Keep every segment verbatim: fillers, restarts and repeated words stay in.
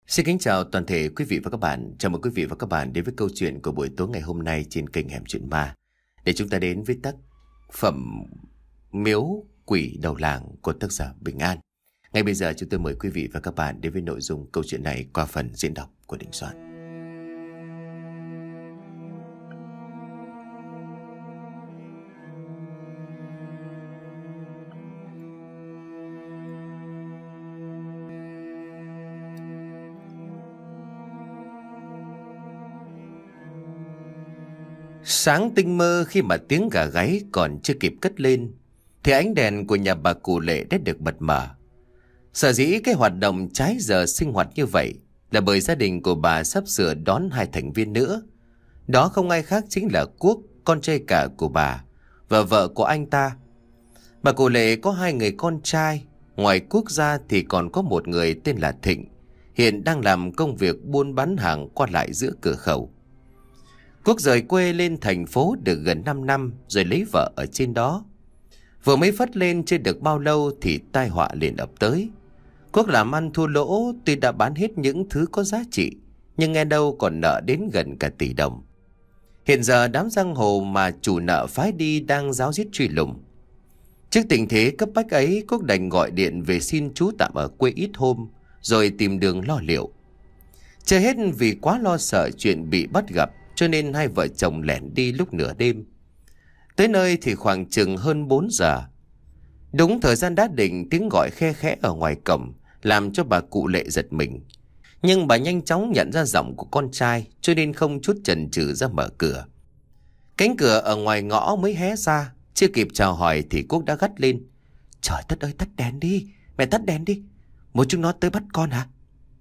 Xin kính chào toàn thể quý vị và các bạn. Chào mừng quý vị và các bạn đến với câu chuyện của buổi tối ngày hôm nay trên kênh Hẻm Chuyện Ma. Để chúng ta đến với tác phẩm Miếu Quỷ Đầu Làng của tác giả Bình An. Ngay bây giờ chúng tôi mời quý vị và các bạn đến với nội dung câu chuyện này qua phần diễn đọc của Đình Soạn. Sáng tinh mơ khi mà tiếng gà gáy còn chưa kịp cất lên thì ánh đèn của nhà bà cụ Lệ đã được bật mở. Sở dĩ cái hoạt động trái giờ sinh hoạt như vậy là bởi gia đình của bà sắp sửa đón hai thành viên nữa. Đó không ai khác chính là Quốc, con trai cả của bà, và vợ của anh ta. Bà cụ Lệ có hai người con trai, ngoài Quốc ra thì còn có một người tên là Thịnh, hiện đang làm công việc buôn bán hàng qua lại giữa cửa khẩu. Quốc rời quê lên thành phố được gần năm năm rồi lấy vợ ở trên đó. Vừa mới phất lên chưa được bao lâu thì tai họa liền ập tới. Quốc làm ăn thua lỗ, tuy đã bán hết những thứ có giá trị, nhưng nghe đâu còn nợ đến gần cả tỷ đồng. Hiện giờ đám giang hồ mà chủ nợ phái đi đang ráo riết truy lùng. Trước tình thế cấp bách ấy, Quốc đành gọi điện về xin trú tạm ở quê ít hôm, rồi tìm đường lo liệu. Chưa hết vì quá lo sợ chuyện bị bắt gặp, cho nên hai vợ chồng lẻn đi lúc nửa đêm. Tới nơi thì khoảng chừng hơn bốn giờ. Đúng thời gian đã định, tiếng gọi khe khẽ ở ngoài cổng làm cho bà cụ Lệ giật mình. Nhưng bà nhanh chóng nhận ra giọng của con trai, cho nên không chút chần chừ ra mở cửa. Cánh cửa ở ngoài ngõ mới hé ra, chưa kịp chào hỏi thì Quốc đã gắt lên: "Trời đất ơi, tắt đèn đi, mẹ tắt đèn đi, một chúng nó tới bắt con hả?"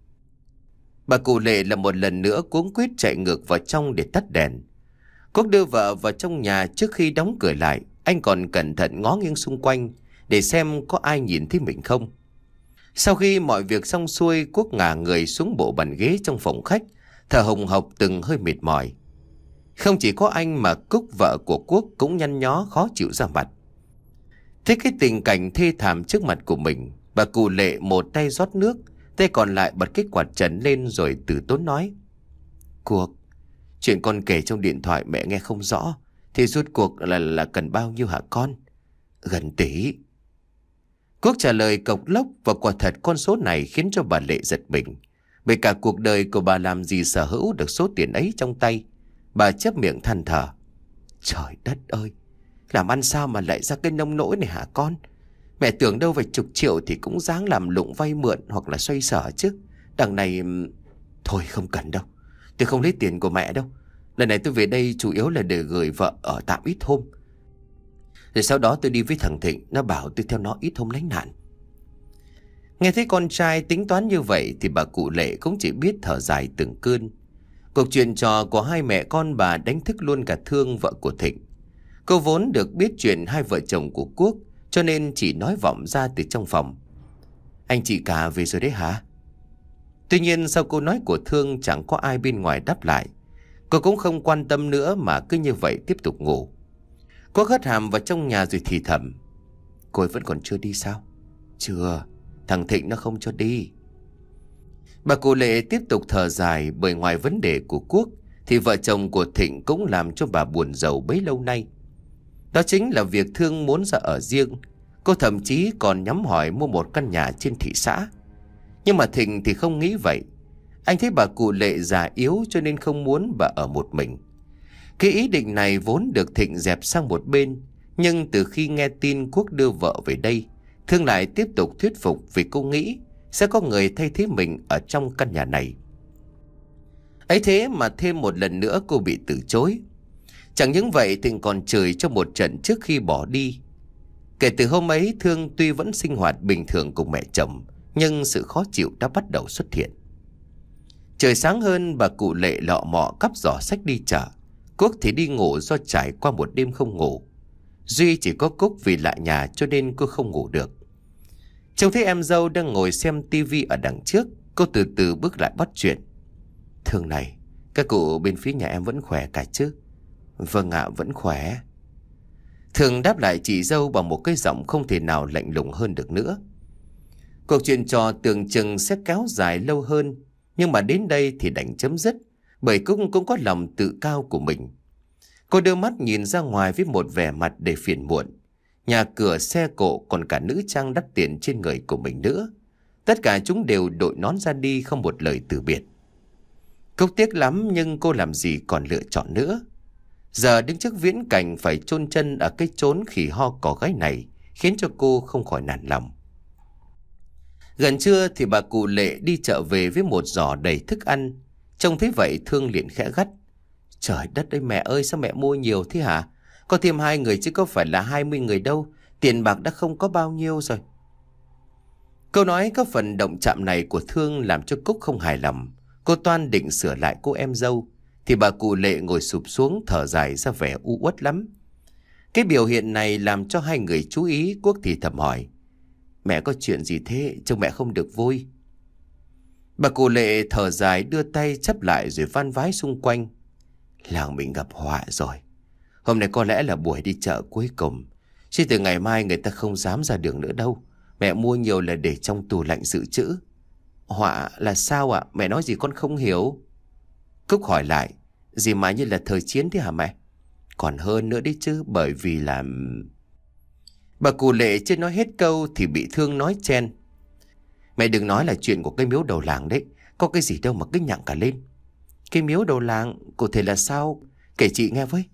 Bà cụ Lệ là một lần nữa cuống quýt chạy ngược vào trong để tắt đèn. Quốc đưa vợ vào trong nhà. Trước khi đóng cửa lại, anh còn cẩn thận ngó nghiêng xung quanh để xem có ai nhìn thấy mình không. Sau khi mọi việc xong xuôi, Quốc ngả người xuống bộ bàn ghế trong phòng khách, thở hồng hộc từng hơi mệt mỏi. Không chỉ có anh mà Cúc, vợ của Quốc, cũng nhăn nhó khó chịu ra mặt. Thấy cái tình cảnh thê thảm trước mặt của mình, bà cụ Lệ một tay rót nước, tay còn lại bật cái quạt trần lên rồi từ tốn nói: "Cuộc, chuyện con kể trong điện thoại mẹ nghe không rõ, thì rốt cuộc là là cần bao nhiêu hả con?" "Gần tỷ." Quốc trả lời cộc lốc, và quả thật con số này khiến cho bà Lệ giật mình. Bởi cả cuộc đời của bà làm gì sở hữu được số tiền ấy trong tay. Bà chép miệng than thở: "Trời đất ơi, làm ăn sao mà lại ra cái nông nỗi này hả con? Mẹ tưởng đâu vài chục triệu thì cũng dáng làm lụng vay mượn hoặc là xoay sở chứ. Đằng này... Thôi không cần đâu, tôi không lấy tiền của mẹ đâu. Lần này tôi về đây chủ yếu là để gửi vợ ở tạm ít hôm. Rồi sau đó tôi đi với thằng Thịnh, nó bảo tôi theo nó ít hôm lánh nạn." Nghe thấy con trai tính toán như vậy thì bà cụ Lệ cũng chỉ biết thở dài từng cơn. Cuộc chuyện trò của hai mẹ con bà đánh thức luôn cả Thương, vợ của Thịnh. Cô vốn được biết chuyện hai vợ chồng của Quốc, cho nên chỉ nói vọng ra từ trong phòng: "Anh chị cả về rồi đấy hả?" Tuy nhiên sau câu nói của Thương chẳng có ai bên ngoài đáp lại. Cô cũng không quan tâm nữa mà cứ như vậy tiếp tục ngủ. Cô hất hàm vào trong nhà rồi thì thầm: "Cô ấy vẫn còn chưa đi sao?" "Chưa, thằng Thịnh nó không cho đi." Bà cụ Lệ tiếp tục thở dài, bởi ngoài vấn đề của Quốc thì vợ chồng của Thịnh cũng làm cho bà buồn rầu bấy lâu nay. Đó chính là việc Thương muốn ra ở riêng. Cô thậm chí còn nhắm hỏi mua một căn nhà trên thị xã. Nhưng mà Thịnh thì không nghĩ vậy. Anh thấy bà cụ Lệ già yếu cho nên không muốn bà ở một mình. Cái ý định này vốn được Thịnh dẹp sang một bên. Nhưng từ khi nghe tin Quốc đưa vợ về đây, Thương lại tiếp tục thuyết phục, vì cô nghĩ sẽ có người thay thế mình ở trong căn nhà này. Ấy thế mà thêm một lần nữa cô bị từ chối. Chẳng những vậy, Thịnh còn chửi cho một trận trước khi bỏ đi. Kể từ hôm ấy, Thương tuy vẫn sinh hoạt bình thường cùng mẹ chồng, nhưng sự khó chịu đã bắt đầu xuất hiện. Trời sáng hơn, bà cụ Lệ lọ mọ cắp giỏ sách đi chợ. Quốc thì đi ngủ do trải qua một đêm không ngủ. Duy chỉ có Cúc vì lạ nhà cho nên cô không ngủ được. Trông thấy em dâu đang ngồi xem tivi ở đằng trước, cô từ từ bước lại bắt chuyện: "Thương này, các cụ bên phía nhà em vẫn khỏe cả chứ?" "Vâng ạ, vẫn khỏe." Thương đáp lại chị dâu bằng một cái giọng không thể nào lạnh lùng hơn được nữa. Cuộc chuyện trò tưởng chừng sẽ kéo dài lâu hơn, Nhưng mà đến đây thì đành chấm dứt, bởi Cúc cũng có lòng tự cao của mình. Cô đưa mắt nhìn ra ngoài với một vẻ mặt đầy phiền muộn. Nhà cửa, xe cộ, còn cả nữ trang đắt tiền trên người của mình nữa. Tất cả chúng đều đội nón ra đi, không một lời từ biệt. Cúc tiếc lắm, nhưng cô làm gì còn lựa chọn nữa. Giờ đứng trước viễn cảnh phải chôn chân ở cái chốn khỉ ho cỏ gáy này khiến cho cô không khỏi nản lòng. Gần trưa thì bà cụ Lệ đi chợ về với một giỏ đầy thức ăn. Trông thấy vậy Thương liền khẽ gắt: Trời đất ơi mẹ ơi, sao mẹ mua nhiều thế hả? Có thêm hai người chứ có phải là hai mươi người đâu. Tiền bạc đã không có bao nhiêu rồi. Câu nói có phần động chạm này của Thương làm cho Cúc không hài lòng. Cô toan định sửa lại cô em dâu thì bà cụ Lệ ngồi sụp xuống thở dài ra vẻ u uất lắm. Cái biểu hiện này làm cho hai người chú ý. Quốc thì thầm hỏi: Mẹ có chuyện gì thế? Trông mẹ không được vui. Bà cụ Lệ thở dài đưa tay chắp lại rồi van vái xung quanh: Làng mình gặp họa rồi. Hôm nay có lẽ là buổi đi chợ cuối cùng, chứ từ ngày mai người ta không dám ra đường nữa đâu. Mẹ mua nhiều là để trong tủ lạnh dự trữ. Họa là sao ạ? Mẹ nói gì con không hiểu. Cúc hỏi lại: Gì mà như là thời chiến thế hả mẹ? Còn hơn nữa đấy chứ, bởi vì là... Bà cụ Lệ chưa nói hết câu thì bị Thương nói chen: Mẹ đừng nói là chuyện của cái miếu đầu làng đấy. Có cái gì đâu mà cứ nhặng cả lên. Cái miếu đầu làng cụ thể là sao? Kể chị nghe với.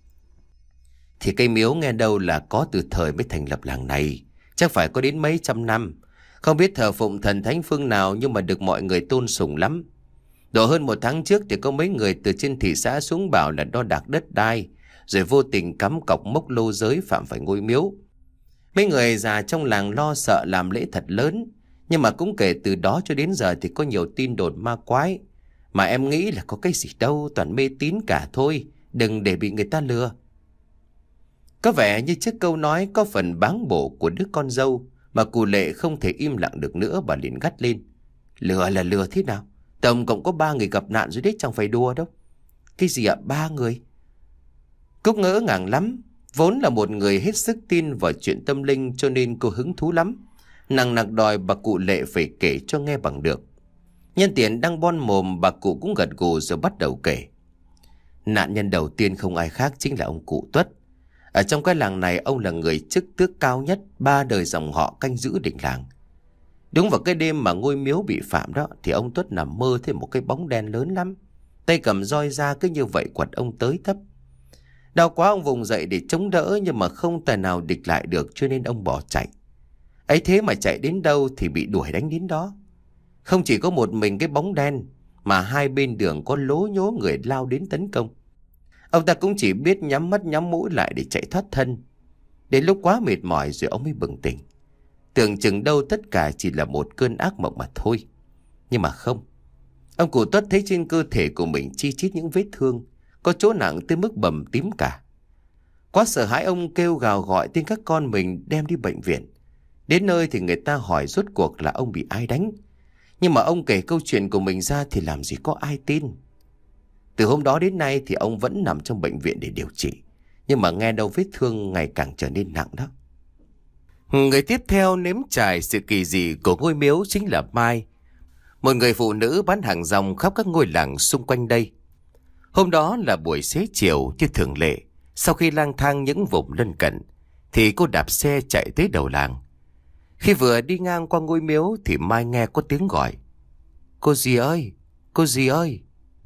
Thì cái miếu nghe đâu là có từ thời mới thành lập làng này, chắc phải có đến mấy trăm năm. Không biết thờ phụng thần thánh phương nào, nhưng mà được mọi người tôn sùng lắm. Độ hơn một tháng trước thì có mấy người từ trên thị xã xuống bảo là đo đạc đất đai, rồi vô tình cắm cọc mốc lô giới phạm phải ngôi miếu. Mấy người già trong làng lo sợ làm lễ thật lớn. Nhưng mà cũng kể từ đó cho đến giờ thì có nhiều tin đồn ma quái. Mà em nghĩ là có cái gì đâu, toàn mê tín cả thôi. Đừng để bị người ta lừa. Có vẻ như trước câu nói có phần báng bổ của đứa con dâu mà cụ Lệ không thể im lặng được nữa, bà liền gắt lên: Lừa là lừa thế nào? Tổng cộng có ba người gặp nạn rồi đấy, chẳng phải đùa đâu. Cái gì ạ? Ba người? Cúc ngỡ ngàng lắm. Vốn là một người hết sức tin vào chuyện tâm linh cho nên cô hứng thú lắm. Nằng nặc đòi bà cụ Lệ phải kể cho nghe bằng được. Nhân tiện đang bon mồm, bà cụ cũng gật gù rồi bắt đầu kể. Nạn nhân đầu tiên không ai khác chính là ông cụ Tuất. Ở trong cái làng này, ông là người chức tước cao nhất, ba đời dòng họ canh giữ đỉnh làng. Đúng vào cái đêm mà ngôi miếu bị phạm đó, thì ông Tuất nằm mơ thấy một cái bóng đen lớn lắm. Tay cầm roi ra cứ như vậy quật ông tới tấp. Đau quá ông vùng dậy để chống đỡ, nhưng mà không tài nào địch lại được, cho nên ông bỏ chạy. Ấy thế mà chạy đến đâu thì bị đuổi đánh đến đó. Không chỉ có một mình cái bóng đen, mà hai bên đường có lố nhố người lao đến tấn công. Ông ta cũng chỉ biết nhắm mắt nhắm mũi lại để chạy thoát thân. Đến lúc quá mệt mỏi rồi ông mới bừng tỉnh. Tưởng chừng đâu tất cả chỉ là một cơn ác mộng mà thôi. Nhưng mà không. Ông cụ Tuất thấy trên cơ thể của mình chi chít những vết thương, có chỗ nặng tới mức bầm tím cả. Quá sợ hãi, ông kêu gào gọi tên các con mình đem đi bệnh viện. Đến nơi thì người ta hỏi rốt cuộc là ông bị ai đánh. Nhưng mà ông kể câu chuyện của mình ra thì làm gì có ai tin. Từ hôm đó đến nay thì ông vẫn nằm trong bệnh viện để điều trị. Nhưng mà nghe đâu vết thương ngày càng trở nên nặng đó. Người tiếp theo nếm trải sự kỳ dị của ngôi miếu chính là Mai, một người phụ nữ bán hàng rong khắp các ngôi làng xung quanh đây. Hôm đó là buổi xế chiều như thường lệ. Sau khi lang thang những vùng lân cận thì cô đạp xe chạy tới đầu làng. Khi vừa đi ngang qua ngôi miếu thì Mai nghe có tiếng gọi: Cô dì ơi, cô dì ơi.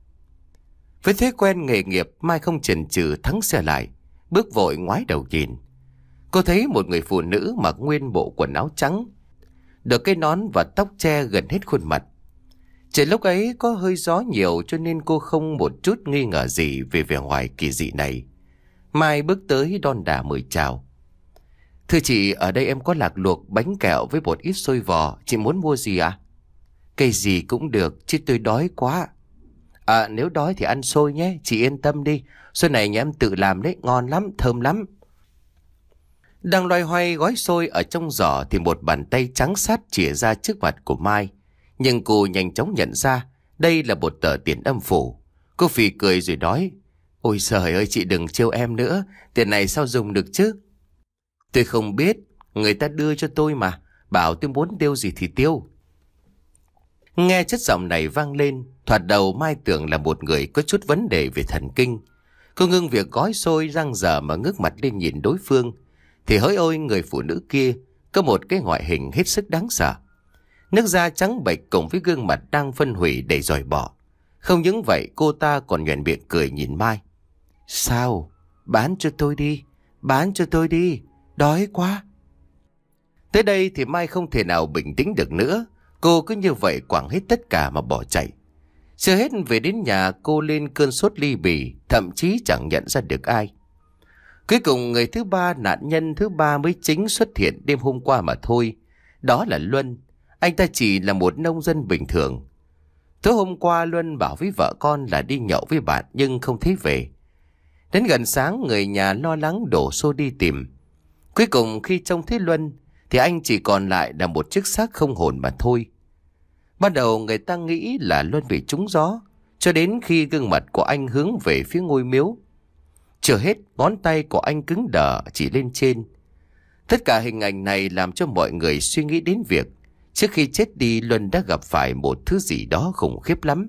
Với thói quen nghề nghiệp, Mai không chần chừ thắng xe lại, bước vội ngoái đầu nhìn. Cô thấy một người phụ nữ mặc nguyên bộ quần áo trắng, được cái nón và tóc che gần hết khuôn mặt. Trời lúc ấy có hơi gió nhiều cho nên cô không một chút nghi ngờ gì về vẻ ngoài kỳ dị này. Mai bước tới đon đả mời chào: Thưa chị, ở đây em có lạc luộc, bánh kẹo với bột ít xôi vò, chị muốn mua gì ạ? À? Cây gì cũng được, chứ tôi đói quá. À, nếu đói thì ăn xôi nhé, chị yên tâm đi. Xôi này nhà em tự làm đấy, ngon lắm, thơm lắm. Đang loay hoay gói xôi ở trong giỏ thì một bàn tay trắng sát chìa ra trước mặt của Mai. Nhưng cô nhanh chóng nhận ra đây là một tờ tiền âm phủ. Cô phì cười rồi nói: Ôi trời ơi, chị đừng trêu em nữa, tiền này sao dùng được chứ? Tôi không biết, người ta đưa cho tôi mà, bảo tôi muốn tiêu gì thì tiêu. Nghe chất giọng này vang lên, thoạt đầu Mai tưởng là một người có chút vấn đề về thần kinh. Cô ngưng việc gói xôi răng dở mà ngước mặt lên nhìn đối phương. Thì hỡi ôi, người phụ nữ kia có một cái ngoại hình hết sức đáng sợ. Nước da trắng bệch cùng với gương mặt đang phân hủy đầy dòi bỏ. Không những vậy, cô ta còn nhoẻn miệng cười nhìn Mai. Sao? Bán cho tôi đi, bán cho tôi đi, đói quá. Tới đây thì Mai không thể nào bình tĩnh được nữa. Cô cứ như vậy quẳng hết tất cả mà bỏ chạy. Chưa hết về đến nhà, cô lên cơn sốt ly bì, thậm chí chẳng nhận ra được ai. Cuối cùng người thứ ba, nạn nhân thứ ba mới chính xuất hiện đêm hôm qua mà thôi. Đó là Luân. Anh ta chỉ là một nông dân bình thường. Tối hôm qua Luân bảo với vợ con là đi nhậu với bạn nhưng không thấy về. Đến gần sáng, người nhà lo lắng đổ xô đi tìm. Cuối cùng khi trông thấy Luân thì anh chỉ còn lại là một chiếc xác không hồn mà thôi. Ban đầu người ta nghĩ là Luân bị trúng gió, cho đến khi gương mặt của anh hướng về phía ngôi miếu. Chưa hết, ngón tay của anh cứng đờ chỉ lên trên. Tất cả hình ảnh này làm cho mọi người suy nghĩ đến việc trước khi chết đi, Luân đã gặp phải một thứ gì đó khủng khiếp lắm.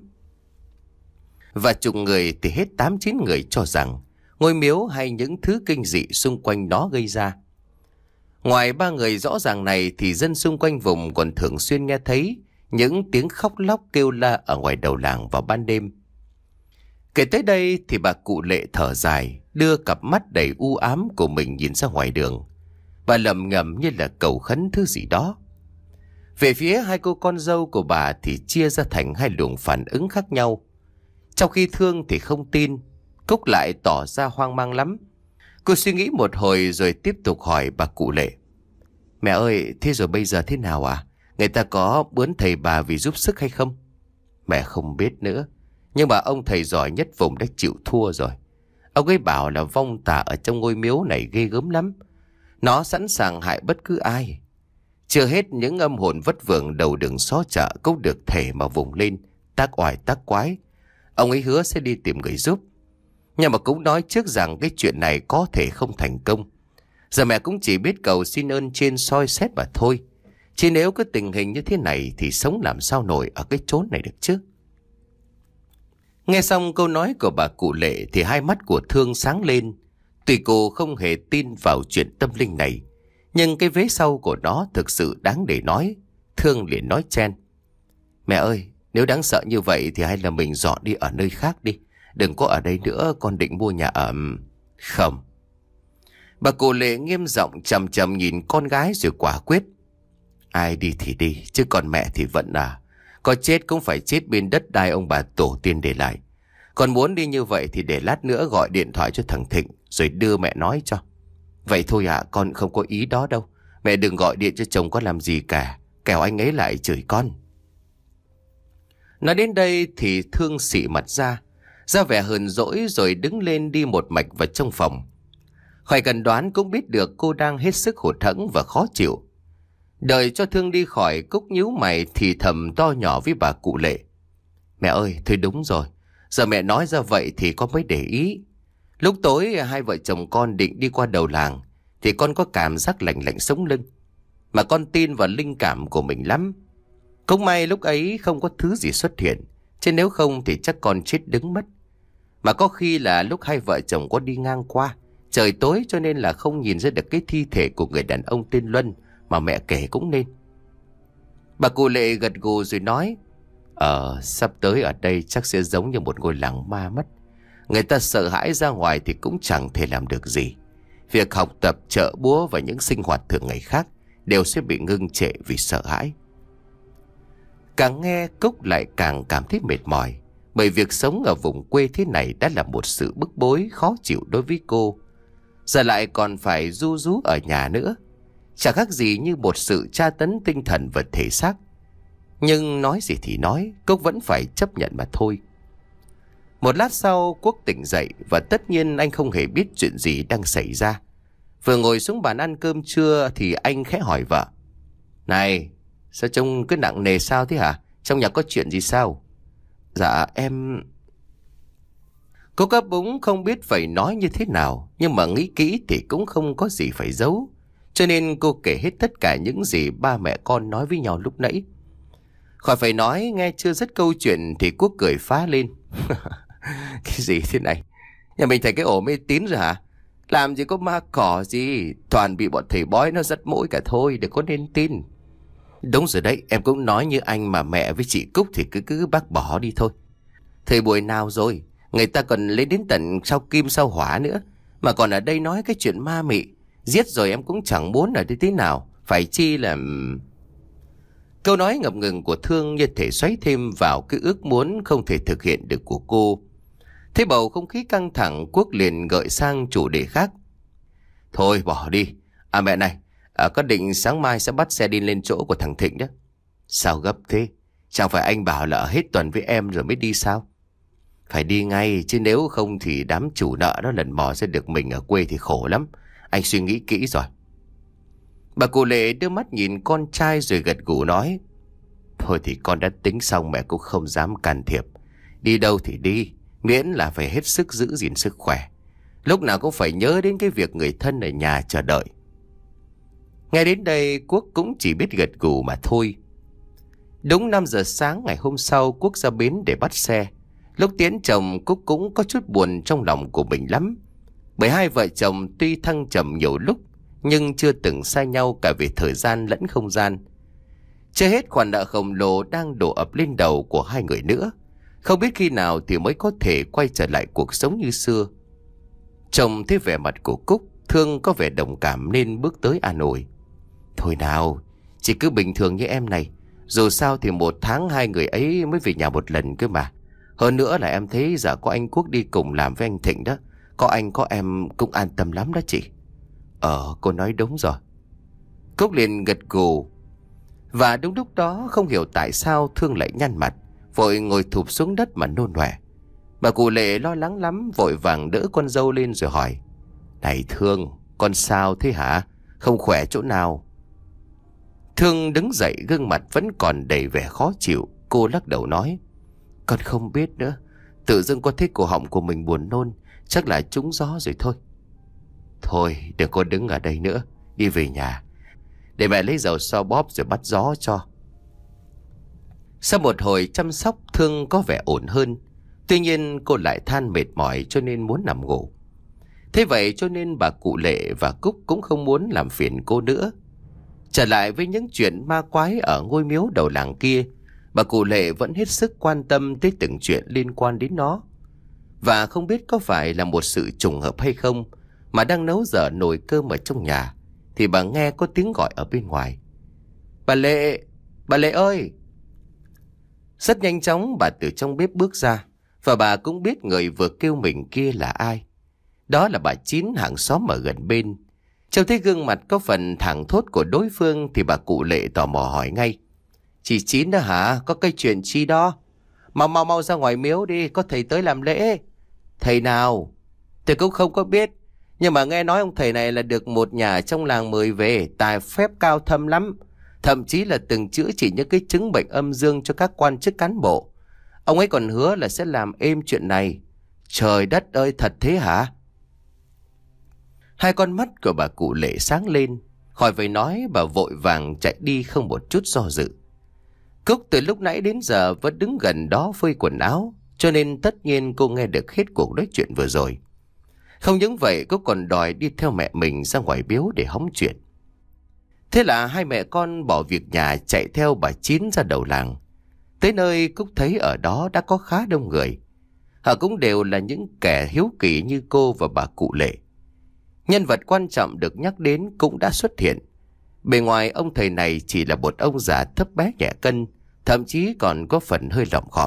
Và chục người thì hết tám chín người cho rằng ngôi miếu hay những thứ kinh dị xung quanh nó gây ra. Ngoài ba người rõ ràng này thì dân xung quanh vùng còn thường xuyên nghe thấy những tiếng khóc lóc kêu la ở ngoài đầu làng vào ban đêm. Kể tới đây thì bà cụ Lệ thở dài, đưa cặp mắt đầy u ám của mình nhìn ra ngoài đường. Bà lẩm ngẩm như là cầu khấn thứ gì đó. Về phía hai cô con dâu của bà thì chia ra thành hai luồng phản ứng khác nhau. Trong khi Thương thì không tin, Cúc lại tỏ ra hoang mang lắm. Cô suy nghĩ một hồi rồi tiếp tục hỏi bà cụ Lệ. Mẹ ơi, thế rồi bây giờ thế nào à? Người ta có bướn thầy bà vì giúp sức hay không? Mẹ không biết nữa. Nhưng mà ông thầy giỏi nhất vùng đã chịu thua rồi. Ông ấy bảo là vong tà ở trong ngôi miếu này ghê gớm lắm. Nó sẵn sàng hại bất cứ ai. Chưa hết, những âm hồn vất vưởng đầu đường xó chợ cũng được thể mà vùng lên, tác oai tác quái. Ông ấy hứa sẽ đi tìm người giúp. Nhưng mà cũng nói trước rằng cái chuyện này có thể không thành công. Giờ mẹ cũng chỉ biết cầu xin ơn trên soi xét mà thôi. Chứ nếu cái tình hình như thế này thì sống làm sao nổi ở cái chốn này được chứ. Nghe xong câu nói của bà cụ Lệ thì hai mắt của Thương sáng lên. Tuy cô không hề tin vào chuyện tâm linh này, nhưng cái vế sau của nó thực sự đáng để nói. Thương liền nói chen. Mẹ ơi, nếu đáng sợ như vậy thì hay là mình dọn đi ở nơi khác đi. Đừng có ở đây nữa, con định mua nhà ở. Không. Bà cụ Lệ nghiêm giọng chằm chằm nhìn con gái rồi quả quyết. Ai đi thì đi, chứ còn mẹ thì vẫn à. Có chết cũng phải chết bên đất đai ông bà tổ tiên để lại. Còn muốn đi như vậy thì để lát nữa gọi điện thoại cho thằng Thịnh rồi đưa mẹ nói cho. Vậy thôi ạ, à, con không có ý đó đâu. Mẹ đừng gọi điện cho chồng con làm gì cả, kẻo anh ấy lại chửi con. Nói đến đây thì Thương xị mặt ra, ra vẻ hờn dỗi rồi đứng lên đi một mạch vào trong phòng. Khỏi cần đoán cũng biết được cô đang hết sức hụt hẫng và khó chịu. Đợi cho Thương đi khỏi, Cúc nhíu mày thì thầm to nhỏ với bà cụ Lệ. Mẹ ơi, thôi đúng rồi. Giờ mẹ nói ra vậy thì con mới để ý. Lúc tối hai vợ chồng con định đi qua đầu làng thì con có cảm giác lạnh lạnh sống lưng. Mà con tin vào linh cảm của mình lắm. Cũng may lúc ấy không có thứ gì xuất hiện, chứ nếu không thì chắc con chết đứng mất. Mà có khi là lúc hai vợ chồng có đi ngang qua, trời tối cho nên là không nhìn ra được cái thi thể của người đàn ông tên Luân mà mẹ kể cũng nên. Bà cụ Lệ gật gù rồi nói. Ờ, sắp tới ở đây chắc sẽ giống như một ngôi làng ma mất. Người ta sợ hãi ra ngoài thì cũng chẳng thể làm được gì. Việc học tập, chợ búa và những sinh hoạt thường ngày khác đều sẽ bị ngưng trệ vì sợ hãi. Càng nghe Cúc lại càng cảm thấy mệt mỏi. Bởi việc sống ở vùng quê thế này đã là một sự bức bối khó chịu đối với cô. Giờ lại còn phải ru rú ở nhà nữa. Chẳng khác gì như một sự tra tấn tinh thần và thể xác. Nhưng nói gì thì nói, Cúc vẫn phải chấp nhận mà thôi. Một lát sau Quốc tỉnh dậy và tất nhiên anh không hề biết chuyện gì đang xảy ra. Vừa ngồi xuống bàn ăn cơm trưa thì anh khẽ hỏi vợ. Này, sao trông cứ nặng nề sao thế hả? Trong nhà có chuyện gì sao? Dạ em... Cô ấp úng không biết phải nói như thế nào, nhưng mà nghĩ kỹ thì cũng không có gì phải giấu. Cho nên cô kể hết tất cả những gì ba mẹ con nói với nhau lúc nãy. Khỏi phải nói, nghe chưa dứt câu chuyện thì Quốc cười phá lên. Cái gì thế này? Nhà mình thấy cái ổ mê tín rồi hả? Làm gì có ma cỏ gì, toàn bị bọn thầy bói nó dắt mũi cả thôi, đừng có nên tin. Đúng rồi đấy, em cũng nói như anh mà mẹ với chị Cúc thì cứ cứ bác bỏ đi thôi. Thời buổi nào rồi, người ta còn lấy đến tận sau kim sau hỏa nữa, mà còn ở đây nói cái chuyện ma mị. Giết rồi em cũng chẳng muốn ở đây tí nào, phải chi là... Câu nói ngập ngừng của Thương như thể xoáy thêm vào cái ước muốn không thể thực hiện được của cô. Thế bầu không khí căng thẳng, Quốc liền gợi sang chủ đề khác. Thôi bỏ đi. À mẹ này, à, có định sáng mai sẽ bắt xe đi lên chỗ của thằng Thịnh đó. Sao gấp thế? Chẳng phải anh bảo là ở hết tuần với em rồi mới đi sao? Phải đi ngay, chứ nếu không thì đám chủ nợ đó lần mò sẽ được mình ở quê thì khổ lắm. Anh suy nghĩ kỹ rồi. Bà cụ Lệ đưa mắt nhìn con trai rồi gật gù nói. Thôi thì con đã tính xong, mẹ cũng không dám can thiệp. Đi đâu thì đi, miễn là phải hết sức giữ gìn sức khỏe. Lúc nào cũng phải nhớ đến cái việc người thân ở nhà chờ đợi. Ngay đến đây Quốc cũng chỉ biết gật gù mà thôi. Đúng năm giờ sáng ngày hôm sau, Quốc ra bến để bắt xe. Lúc tiến chồng, Quốc cũng có chút buồn trong lòng của mình lắm. Bởi hai vợ chồng tuy thăng trầm nhiều lúc, nhưng chưa từng xa nhau cả về thời gian lẫn không gian. Chưa hết khoản nợ khổng lồ đang đổ ập lên đầu của hai người nữa. Không biết khi nào thì mới có thể quay trở lại cuộc sống như xưa. Trông thấy vẻ mặt của Cúc, Thương có vẻ đồng cảm nên bước tới an ủi. Thôi nào, chỉ cứ bình thường như em này. Dù sao thì một tháng hai người ấy mới về nhà một lần cơ mà. Hơn nữa là em thấy giờ có anh Quốc đi cùng làm với anh Thịnh đó. Có anh có em cũng an tâm lắm đó chị. Ờ, cô nói đúng rồi. Cúc liền gật gù. Và đúng lúc đó không hiểu tại sao Thương lại nhăn mặt, vội ngồi thụp xuống đất mà nôn ọe. Bà cụ Lệ lo lắng lắm, vội vàng đỡ con dâu lên rồi hỏi. Này Thương, con sao thế hả? Không khỏe chỗ nào? Thương đứng dậy, gương mặt vẫn còn đầy vẻ khó chịu. Cô lắc đầu nói. Con không biết nữa. Tự dưng có thấy cổ họng của mình buồn nôn. Chắc là trúng gió rồi thôi. Thôi đừng có đứng ở đây nữa, đi về nhà. Để mẹ lấy dầu xoa bóp rồi bắt gió cho. Sau một hồi chăm sóc, Thương có vẻ ổn hơn. Tuy nhiên cô lại than mệt mỏi cho nên muốn nằm ngủ. Thế vậy cho nên bà cụ Lệ và Cúc cũng không muốn làm phiền cô nữa. Trở lại với những chuyện ma quái ở ngôi miếu đầu làng kia, bà cụ Lệ vẫn hết sức quan tâm tới từng chuyện liên quan đến nó. Và không biết có phải là một sự trùng hợp hay không, mà đang nấu dở nồi cơm ở trong nhà thì bà nghe có tiếng gọi ở bên ngoài. Bà Lệ, bà Lệ ơi! Rất nhanh chóng bà từ trong bếp bước ra, và bà cũng biết người vừa kêu mình kia là ai. Đó là bà Chín, hàng xóm ở gần bên. Trông thấy gương mặt có phần thảng thốt của đối phương thì bà cụ Lệ tò mò hỏi ngay. Chị Chín đó hả? Có cái chuyện chi đó? Mau mau mau ra ngoài miếu đi, có thầy tới làm lễ. Thầy nào? Tôi cũng không có biết, nhưng mà nghe nói ông thầy này là được một nhà trong làng mời về, tài phép cao thâm lắm. Thậm chí là từng chữa trị những cái chứng bệnh âm dương cho các quan chức cán bộ. Ông ấy còn hứa là sẽ làm êm chuyện này. Trời đất ơi, thật thế hả? Hai con mắt của bà cụ Lệ sáng lên. Khỏi phải nói, bà vội vàng chạy đi không một chút do dự. Cúc từ lúc nãy đến giờ vẫn đứng gần đó phơi quần áo, cho nên tất nhiên cô nghe được hết cuộc nói chuyện vừa rồi. Không những vậy, Cúc còn đòi đi theo mẹ mình ra ngoài biếu để hóng chuyện. Thế là hai mẹ con bỏ việc nhà chạy theo bà Chín ra đầu làng. Tới nơi Cúc thấy ở đó đã có khá đông người. Họ cũng đều là những kẻ hiếu kỳ như cô và bà cụ Lệ. Nhân vật quan trọng được nhắc đến cũng đã xuất hiện. Bề ngoài ông thầy này chỉ là một ông già thấp bé nhẹ cân, thậm chí còn có phần hơi lỏm khòm.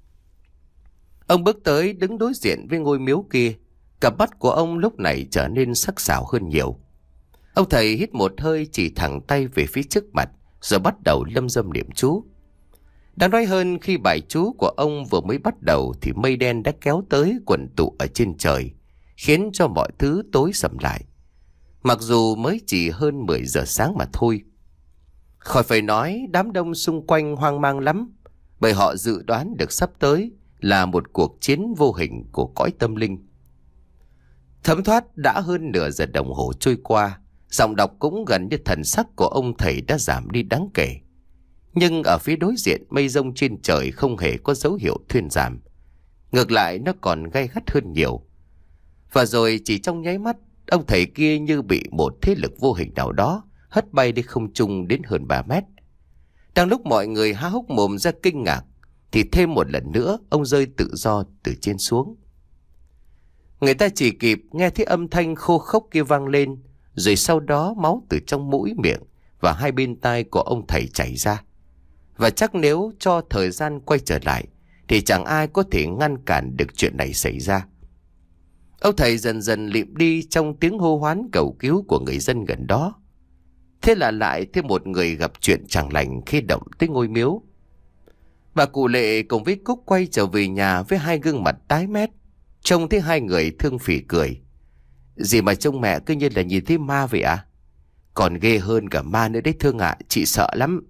Ông bước tới đứng đối diện với ngôi miếu kia. Cặp mắt của ông lúc này trở nên sắc sảo hơn nhiều. Ông thầy hít một hơi, chỉ thẳng tay về phía trước mặt, rồi bắt đầu lâm dâm niệm chú. Đáng nói hơn, khi bài chú của ông vừa mới bắt đầu thì mây đen đã kéo tới quần tụ ở trên trời, khiến cho mọi thứ tối sầm lại. Mặc dù mới chỉ hơn mười giờ sáng mà thôi. Khỏi phải nói, đám đông xung quanh hoang mang lắm, bởi họ dự đoán được sắp tới là một cuộc chiến vô hình của cõi tâm linh. Thấm thoát đã hơn nửa giờ đồng hồ trôi qua, giọng đọc cũng gần như thần sắc của ông thầy đã giảm đi đáng kể. Nhưng ở phía đối diện, mây rông trên trời không hề có dấu hiệu thuyên giảm. Ngược lại nó còn gay gắt hơn nhiều. Và rồi chỉ trong nháy mắt, ông thầy kia như bị một thế lực vô hình nào đó hất bay đi không trung đến hơn ba mét. Đang lúc mọi người há hốc mồm ra kinh ngạc, thì thêm một lần nữa ông rơi tự do từ trên xuống. Người ta chỉ kịp nghe thấy âm thanh khô khốc kia vang lên, rồi sau đó máu từ trong mũi, miệng và hai bên tai của ông thầy chảy ra. Và chắc nếu cho thời gian quay trở lại thì chẳng ai có thể ngăn cản được chuyện này xảy ra. Ông thầy dần dần lịm đi trong tiếng hô hoán cầu cứu của người dân gần đó. Thế là lại thêm một người gặp chuyện chẳng lành khi động tới ngôi miếu. Bà cụ Lệ cùng với Cúc quay trở về nhà với hai gương mặt tái mét. Trông thấy hai người thương phỉ cười. Gì mà trông mẹ cứ như là nhìn thấy ma vậy à? Còn ghê hơn cả ma nữa đấy Thương ạ, chị sợ lắm.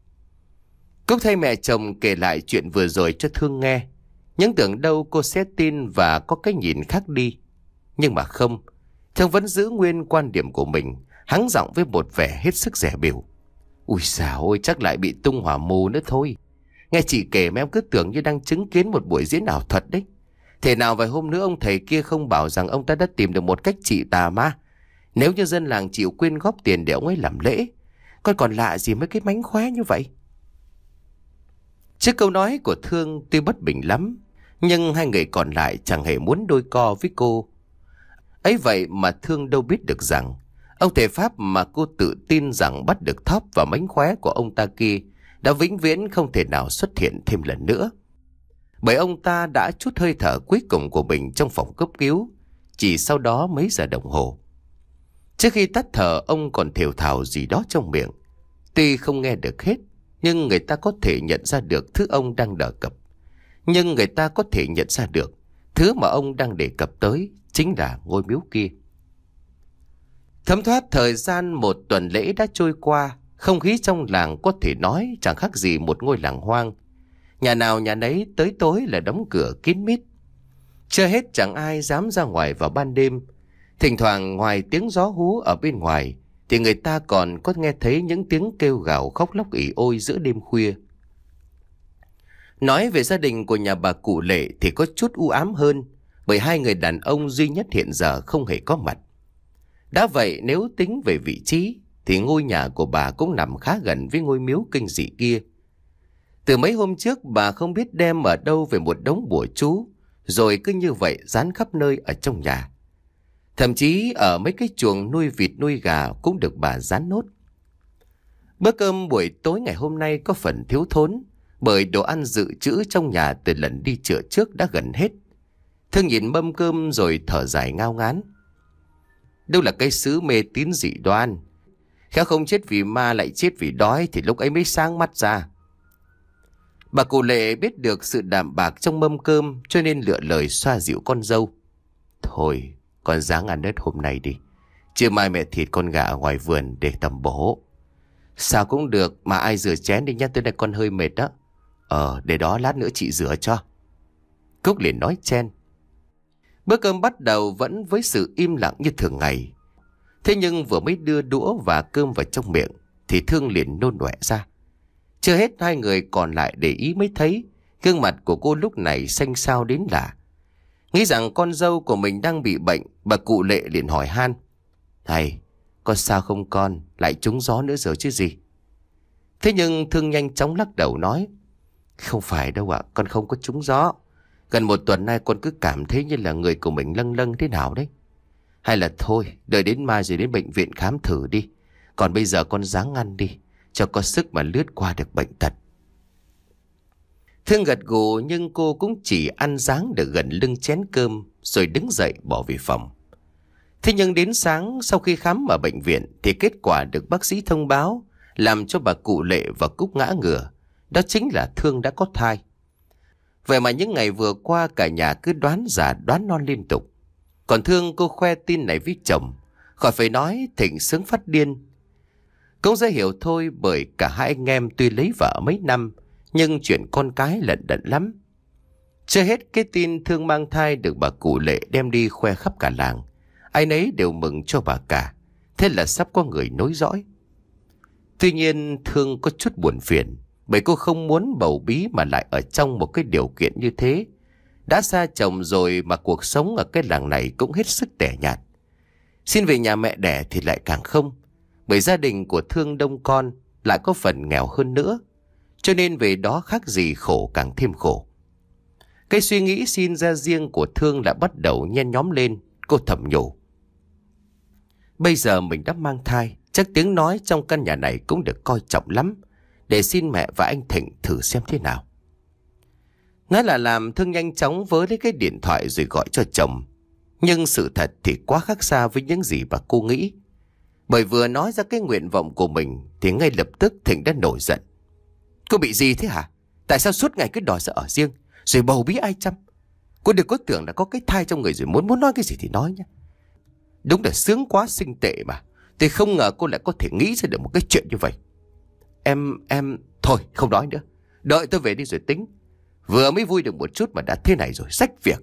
Cúc thay mẹ chồng kể lại chuyện vừa rồi cho Thương nghe. Nhưng tưởng đâu cô sẽ tin và có cái nhìn khác đi. Nhưng mà không, Thương vẫn giữ nguyên quan điểm của mình, hắng giọng với một vẻ hết sức dè bỉu. Ui dào ôi, chắc lại bị tung hỏa mù nữa thôi. Nghe chị kể mà em cứ tưởng như đang chứng kiến một buổi diễn ảo thuật đấy. Thế nào vài hôm nữa ông thầy kia không bảo rằng ông ta đã tìm được một cách trị tà ma, nếu như dân làng chịu quyên góp tiền để ông ấy làm lễ. Còn còn lạ gì mấy cái mánh khóe như vậy? Trước câu nói của Thương tuy bất bình lắm, nhưng hai người còn lại chẳng hề muốn đôi co với cô. Ấy vậy mà Thương đâu biết được rằng ông thầy Pháp mà cô tự tin rằng bắt được thóp và mánh khóe của ông ta kia đã vĩnh viễn không thể nào xuất hiện thêm lần nữa. Bởi ông ta đã trút hơi thở cuối cùng của mình trong phòng cấp cứu, chỉ sau đó mấy giờ đồng hồ. Trước khi tắt thở, ông còn thều thào gì đó trong miệng. Tuy không nghe được hết, nhưng người ta có thể nhận ra được thứ ông đang đề cập. Nhưng người ta có thể nhận ra được thứ mà ông đang đề cập tới chính là ngôi miếu kia. Thấm thoát thời gian một tuần lễ đã trôi qua, không khí trong làng có thể nói chẳng khác gì một ngôi làng hoang. Nhà nào nhà nấy tới tối là đóng cửa kín mít. Chưa hết chẳng ai dám ra ngoài vào ban đêm. Thỉnh thoảng ngoài tiếng gió hú ở bên ngoài thì người ta còn có nghe thấy những tiếng kêu gào khóc lóc ỉ ôi giữa đêm khuya. Nói về gia đình của nhà bà cụ Lệ thì có chút u ám hơn, bởi hai người đàn ông duy nhất hiện giờ không hề có mặt. Đã vậy nếu tính về vị trí thì ngôi nhà của bà cũng nằm khá gần với ngôi miếu kinh dị kia. Từ mấy hôm trước bà không biết đem ở đâu về một đống bùa chú, rồi cứ như vậy dán khắp nơi ở trong nhà. Thậm chí ở mấy cái chuồng nuôi vịt nuôi gà cũng được bà dán nốt. Bữa cơm buổi tối ngày hôm nay có phần thiếu thốn, bởi đồ ăn dự trữ trong nhà từ lần đi chợ trước đã gần hết. Thương nhìn mâm cơm rồi thở dài ngao ngán. Đâu là cái xứ mê tín dị đoan, khéo không chết vì ma lại chết vì đói thì lúc ấy mới sáng mắt ra. Bà cụ Lệ biết được sự đạm bạc trong mâm cơm, cho nên lựa lời xoa dịu con dâu. Thôi, con ráng ăn đất hôm nay đi. Trưa mai mẹ thịt con gà ở ngoài vườn để tầm bổ. Sao cũng được, mà ai rửa chén đi nhá, tới đây con hơi mệt đó. Ờ, để đó lát nữa chị rửa cho. Cúc liền nói chen. Bữa cơm bắt đầu vẫn với sự im lặng như thường ngày. Thế nhưng vừa mới đưa đũa và cơm vào trong miệng thì Thương liền nôn ọe ra. Chưa hết hai người còn lại để ý mới thấy gương mặt của cô lúc này xanh xao đến lạ. Nghĩ rằng con dâu của mình đang bị bệnh, bà cụ Lệ liền hỏi han. Này, con sao không con, lại trúng gió nữa rồi chứ gì? Thế nhưng Thương nhanh chóng lắc đầu nói. Không phải đâu ạ, con không có trúng gió. Gần một tuần nay con cứ cảm thấy như là người của mình lâng lâng thế nào đấy. Hay là thôi, đợi đến mai rồi đến bệnh viện khám thử đi. Còn bây giờ con ráng ăn đi, cho có sức mà lướt qua được bệnh tật. Thương gật gù, nhưng cô cũng chỉ ăn ráng được gần lưng chén cơm rồi đứng dậy bỏ về phòng. Thế nhưng đến sáng sau khi khám ở bệnh viện thì kết quả được bác sĩ thông báo làm cho bà cụ Lệ và Cúc ngã ngửa. Đó chính là Thương đã có thai. Vậy mà những ngày vừa qua cả nhà cứ đoán giả đoán non liên tục. Còn Thương cô khoe tin này với chồng, khỏi phải nói thịnh sướng phát điên. Cũng dễ hiểu thôi, bởi cả hai anh em tuy lấy vợ mấy năm nhưng chuyện con cái lận đận lắm. Chưa hết cái tin Thương mang thai được bà cụ Lệ đem đi khoe khắp cả làng. Ai nấy đều mừng cho bà cả. Thế là sắp có người nối dõi. Tuy nhiên Thương có chút buồn phiền, Bởi cô không muốn bầu bí mà lại ở trong một cái điều kiện như thế. Đã xa chồng rồi mà cuộc sống ở cái làng này cũng hết sức tẻ nhạt. Xin về nhà mẹ đẻ thì lại càng không. Bởi gia đình của Thương đông con, lại có phần nghèo hơn nữa. Cho nên về đó khác gì khổ càng thêm khổ. Cái suy nghĩ xin ra riêng của Thương lại bắt đầu nhen nhóm lên. Cô thầm nhủ: bây giờ mình đã mang thai, chắc tiếng nói trong căn nhà này cũng được coi trọng lắm. Để xin mẹ và anh Thịnh thử xem thế nào. Nói là làm, Thương nhanh chóng vớ lấy cái điện thoại rồi gọi cho chồng. Nhưng sự thật thì quá khác xa với những gì mà cô nghĩ. Bởi vừa nói ra cái nguyện vọng của mình thì ngay lập tức Thịnh đã nổi giận. Cô bị gì thế hả? Tại sao suốt ngày cứ đòi sợ ở riêng, rồi bầu bí ai chăm? Cô đừng có tưởng là có cái thai trong người rồi muốn muốn nói cái gì thì nói nhé. Đúng là sướng quá sinh tệ mà. Tôi không ngờ cô lại có thể nghĩ ra được một cái chuyện như vậy. Em, em... Thôi không nói nữa. Đợi tôi về đi rồi tính. Vừa mới vui được một chút mà đã thế này rồi, rách việc.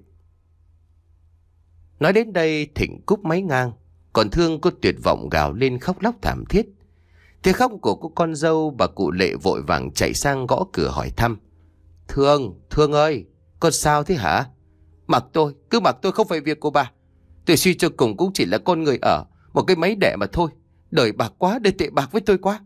Nói đến đây Thịnh cúp máy ngang. Còn Thương cô tuyệt vọng gào lên khóc lóc thảm thiết. Tiếng khóc của cô con dâu, bà cụ Lệ vội vàng chạy sang gõ cửa hỏi thăm. Thương, Thương ơi, con sao thế hả? Mặc tôi, cứ mặc tôi, không phải việc của bà. Tôi suy cho cùng cũng chỉ là con người ở một cái máy đẻ mà thôi. Đời bạc quá, đời tệ bạc với tôi quá.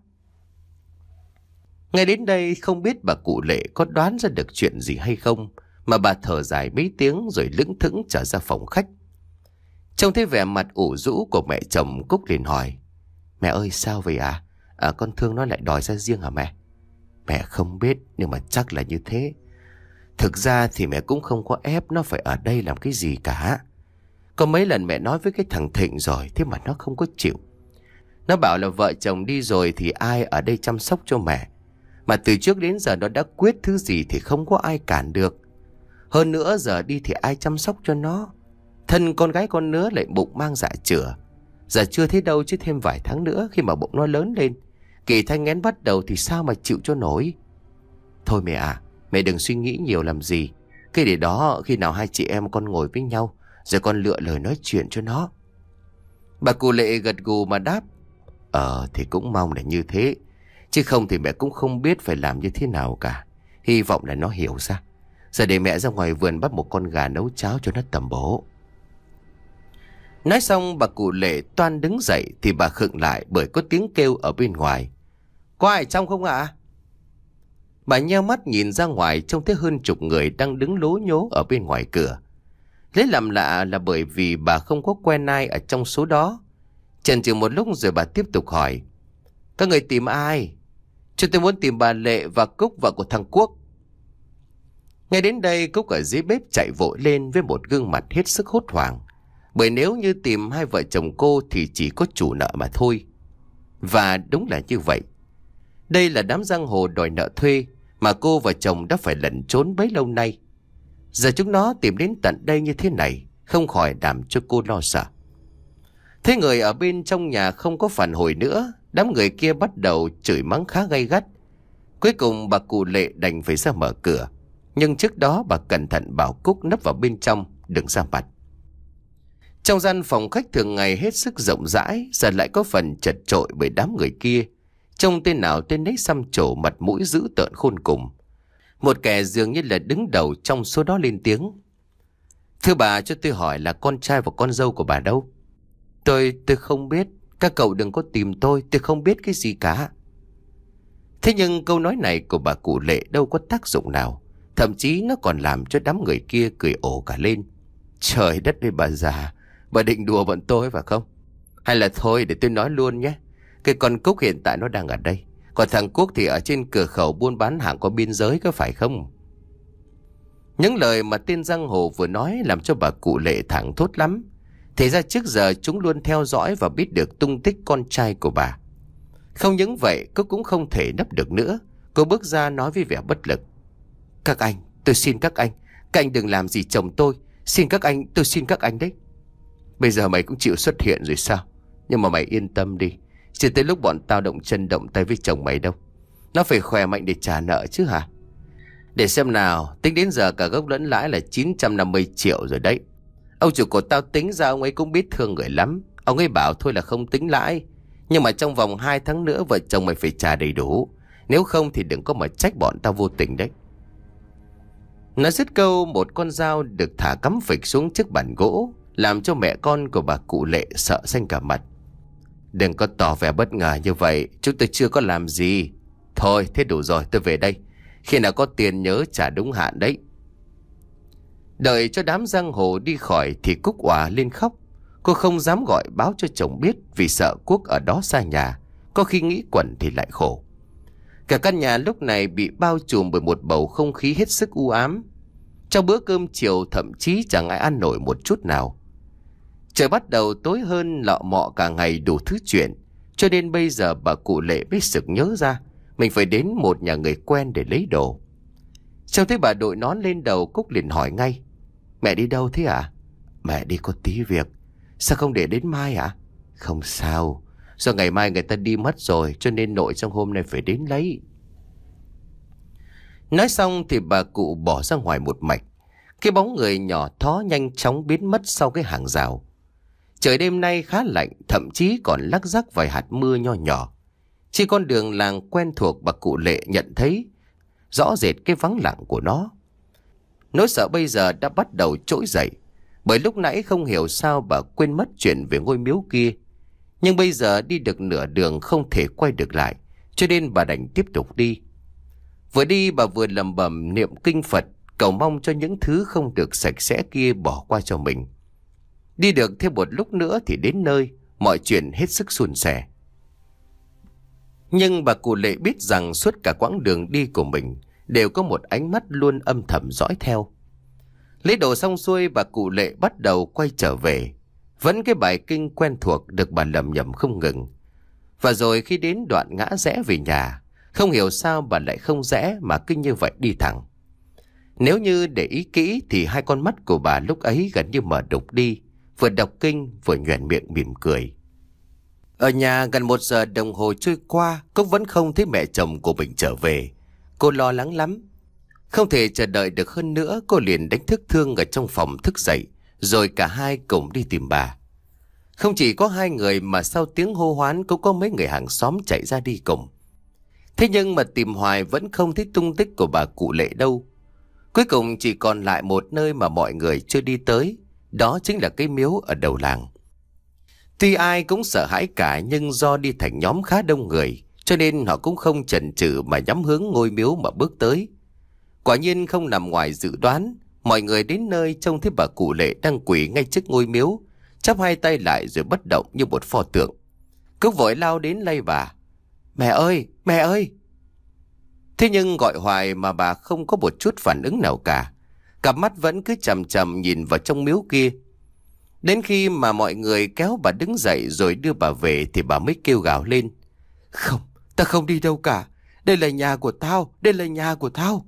Ngay đến đây không biết bà cụ Lệ có đoán ra được chuyện gì hay không, mà bà thở dài mấy tiếng rồi lững thững trở ra phòng khách. Trông thấy vẻ mặt ủ rũ của mẹ chồng, Cúc liền hỏi: mẹ ơi, sao vậy à? À, con Thương nó lại đòi ra riêng hả mẹ? Mẹ không biết, nhưng mà chắc là như thế. Thực ra thì mẹ cũng không có ép nó phải ở đây làm cái gì cả. Có mấy lần mẹ nói với cái thằng Thịnh rồi, thế mà nó không có chịu. Nó bảo là vợ chồng đi rồi thì ai ở đây chăm sóc cho mẹ. Mà từ trước đến giờ nó đã quyết thứ gì thì không có ai cản được. Hơn nữa giờ đi thì ai chăm sóc cho nó? Thân con gái con nứa lại bụng mang dạ chửa. Giờ chưa thấy đâu chứ thêm vài tháng nữa khi mà bụng nó lớn lên, kỳ thai nghén bắt đầu thì sao mà chịu cho nổi. Thôi mẹ à, mẹ đừng suy nghĩ nhiều làm gì. Cái để đó khi nào hai chị em con ngồi với nhau, rồi con lựa lời nói chuyện cho nó. Bà cụ Lệ gật gù mà đáp: Ờ thì cũng mong là như thế. Chứ không thì mẹ cũng không biết phải làm như thế nào cả. Hy vọng là nó hiểu ra. Giờ để mẹ ra ngoài vườn bắt một con gà nấu cháo cho nó tầm bổ. Nói xong bà cụ Lệ toan đứng dậy thì bà khựng lại bởi có tiếng kêu ở bên ngoài. Có ai trong không ạ? À? Bà nheo mắt nhìn ra ngoài, trông thấy hơn chục người đang đứng lố nhố ở bên ngoài cửa. Lấy làm lạ là bởi vì bà không có quen ai ở trong số đó. Chần chừ một lúc rồi bà tiếp tục hỏi: Các người tìm ai? Chúng tôi muốn tìm bà Lệ và Cúc, vợ của thằng Quốc. Ngay đến đây Cúc ở dưới bếp chạy vội lên với một gương mặt hết sức hốt hoảng. Bởi nếu như tìm hai vợ chồng cô thì chỉ có chủ nợ mà thôi. Và đúng là như vậy. Đây là đám giang hồ đòi nợ thuê mà cô và chồng đã phải lẩn trốn bấy lâu nay. Giờ chúng nó tìm đến tận đây như thế này, không khỏi làm cho cô lo sợ. Thế người ở bên trong nhà không có phản hồi nữa, đám người kia bắt đầu chửi mắng khá gay gắt. Cuối cùng bà cụ Lệ đành phải ra mở cửa. Nhưng trước đó bà cẩn thận bảo Cúc nấp vào bên trong, đừng ra mặt. Trong gian phòng khách thường ngày hết sức rộng rãi, giờ lại có phần chật chội bởi đám người kia. Trông tên nào tên nấy xăm trổ, mặt mũi dữ tợn khôn cùng. Một kẻ dường như là đứng đầu trong số đó lên tiếng: Thưa bà, cho tôi hỏi là con trai và con dâu của bà đâu? Tôi, tôi không biết. Các cậu đừng có tìm tôi, tôi không biết cái gì cả. Thế nhưng câu nói này của bà cụ Lệ đâu có tác dụng nào. Thậm chí nó còn làm cho đám người kia cười ồ cả lên. Trời đất ơi bà già, bà định đùa bọn tôi phải không? Hay là thôi để tôi nói luôn nhé. Cái con Cúc hiện tại nó đang ở đây. Còn thằng Quốc thì ở trên cửa khẩu buôn bán hàng qua biên giới, có phải không? Những lời mà tên giang hồ vừa nói làm cho bà cụ Lệ thảng thốt lắm. Thì ra trước giờ chúng luôn theo dõi và biết được tung tích con trai của bà. Không những vậy, cô cũng không thể nấp được nữa. Cô bước ra nói với vẻ bất lực: Các anh, tôi xin các anh, các anh đừng làm gì chồng tôi. Xin các anh, tôi xin các anh đấy. Bây giờ mày cũng chịu xuất hiện rồi sao? Nhưng mà mày yên tâm đi, chưa tới lúc bọn tao động chân động tay với chồng mày đâu. Nó phải khỏe mạnh để trả nợ chứ hả? Để xem nào, tính đến giờ cả gốc lẫn lãi là chín trăm năm mươi triệu rồi đấy. Ông chủ của tao tính ra ông ấy cũng biết thương người lắm. Ông ấy bảo thôi là không tính lãi, nhưng mà trong vòng hai tháng nữa vợ chồng mày phải trả đầy đủ. Nếu không thì đừng có mà trách bọn tao vô tình đấy. Nói dứt câu, một con dao được thả cắm phịch xuống chiếc bàn gỗ, làm cho mẹ con của bà cụ Lệ sợ xanh cả mặt. Đừng có tỏ vẻ bất ngờ như vậy, chúng tôi chưa có làm gì. Thôi thế đủ rồi, tôi về đây. Khi nào có tiền nhớ trả đúng hạn đấy. Đợi cho đám giang hồ đi khỏi thì Cúc òa lên khóc. Cô không dám gọi báo cho chồng biết vì sợ Quốc ở đó xa nhà, có khi nghĩ quẩn thì lại khổ. Cả căn nhà lúc này bị bao trùm bởi một bầu không khí hết sức u ám. Trong bữa cơm chiều thậm chí chẳng ai ăn nổi một chút nào. Trời bắt đầu tối hơn lọ mọ cả ngày đủ thứ chuyện, cho nên bây giờ bà cụ Lệ mới sực nhớ ra mình phải đến một nhà người quen để lấy đồ. Trông thấy bà đội nón lên đầu, Cúc liền hỏi ngay: Mẹ đi đâu thế ạ? À? Mẹ đi có tí việc. Sao không để đến mai ạ? À? Không sao, do ngày mai người ta đi mất rồi, cho nên nội trong hôm nay phải đến lấy. Nói xong thì bà cụ bỏ ra ngoài một mạch. Cái bóng người nhỏ thó nhanh chóng biến mất sau cái hàng rào. Trời đêm nay khá lạnh, thậm chí còn lắc rắc vài hạt mưa nho nhỏ. Trên con đường làng quen thuộc, bà cụ Lệ nhận thấy rõ rệt cái vắng lặng của nó. Nỗi sợ bây giờ đã bắt đầu trỗi dậy, bởi lúc nãy không hiểu sao bà quên mất chuyện về ngôi miếu kia. Nhưng bây giờ đi được nửa đường không thể quay được lại, cho nên bà đành tiếp tục đi. Vừa đi bà vừa lẩm bẩm niệm kinh Phật, cầu mong cho những thứ không được sạch sẽ kia bỏ qua cho mình. Đi được thêm một lúc nữa thì đến nơi, mọi chuyện hết sức suôn sẻ. Nhưng bà cụ Lệ biết rằng suốt cả quãng đường đi của mình đều có một ánh mắt luôn âm thầm dõi theo. Lấy đồ xong xuôi, bà cụ Lệ bắt đầu quay trở về. Vẫn cái bài kinh quen thuộc được bà lẩm nhẩm không ngừng. Và rồi khi đến đoạn ngã rẽ về nhà, không hiểu sao bà lại không rẽ mà cứ như vậy đi thẳng. Nếu như để ý kỹ thì hai con mắt của bà lúc ấy gần như mở đục đi, vừa đọc kinh vừa nhoẻn miệng mỉm cười. Ở nhà gần một giờ đồng hồ trôi qua, Cúc vẫn không thấy mẹ chồng của mình trở về. Cô lo lắng lắm. Không thể chờ đợi được hơn nữa, cô liền đánh thức Thương ở trong phòng thức dậy, rồi cả hai cùng đi tìm bà. Không chỉ có hai người mà sau tiếng hô hoán cũng có mấy người hàng xóm chạy ra đi cùng. Thế nhưng mà tìm hoài vẫn không thấy tung tích của bà cụ Lệ đâu. Cuối cùng chỉ còn lại một nơi mà mọi người chưa đi tới, đó chính là cái miếu ở đầu làng. Tuy ai cũng sợ hãi cả, nhưng do đi thành nhóm khá đông người, cho nên họ cũng không chần chừ mà nhắm hướng ngôi miếu mà bước tới. Quả nhiên không nằm ngoài dự đoán, mọi người đến nơi trông thấy bà cụ Lệ đang quỳ ngay trước ngôi miếu, chắp hai tay lại rồi bất động như một pho tượng. Cúc vội lao đến lay bà: Mẹ ơi, mẹ ơi! Thế nhưng gọi hoài mà bà không có một chút phản ứng nào cả. Cặp mắt vẫn cứ chằm chằm nhìn vào trong miếu kia. Đến khi mà mọi người kéo bà đứng dậy rồi đưa bà về thì bà mới kêu gào lên: Không, ta không đi đâu cả. Đây là nhà của tao, đây là nhà của tao.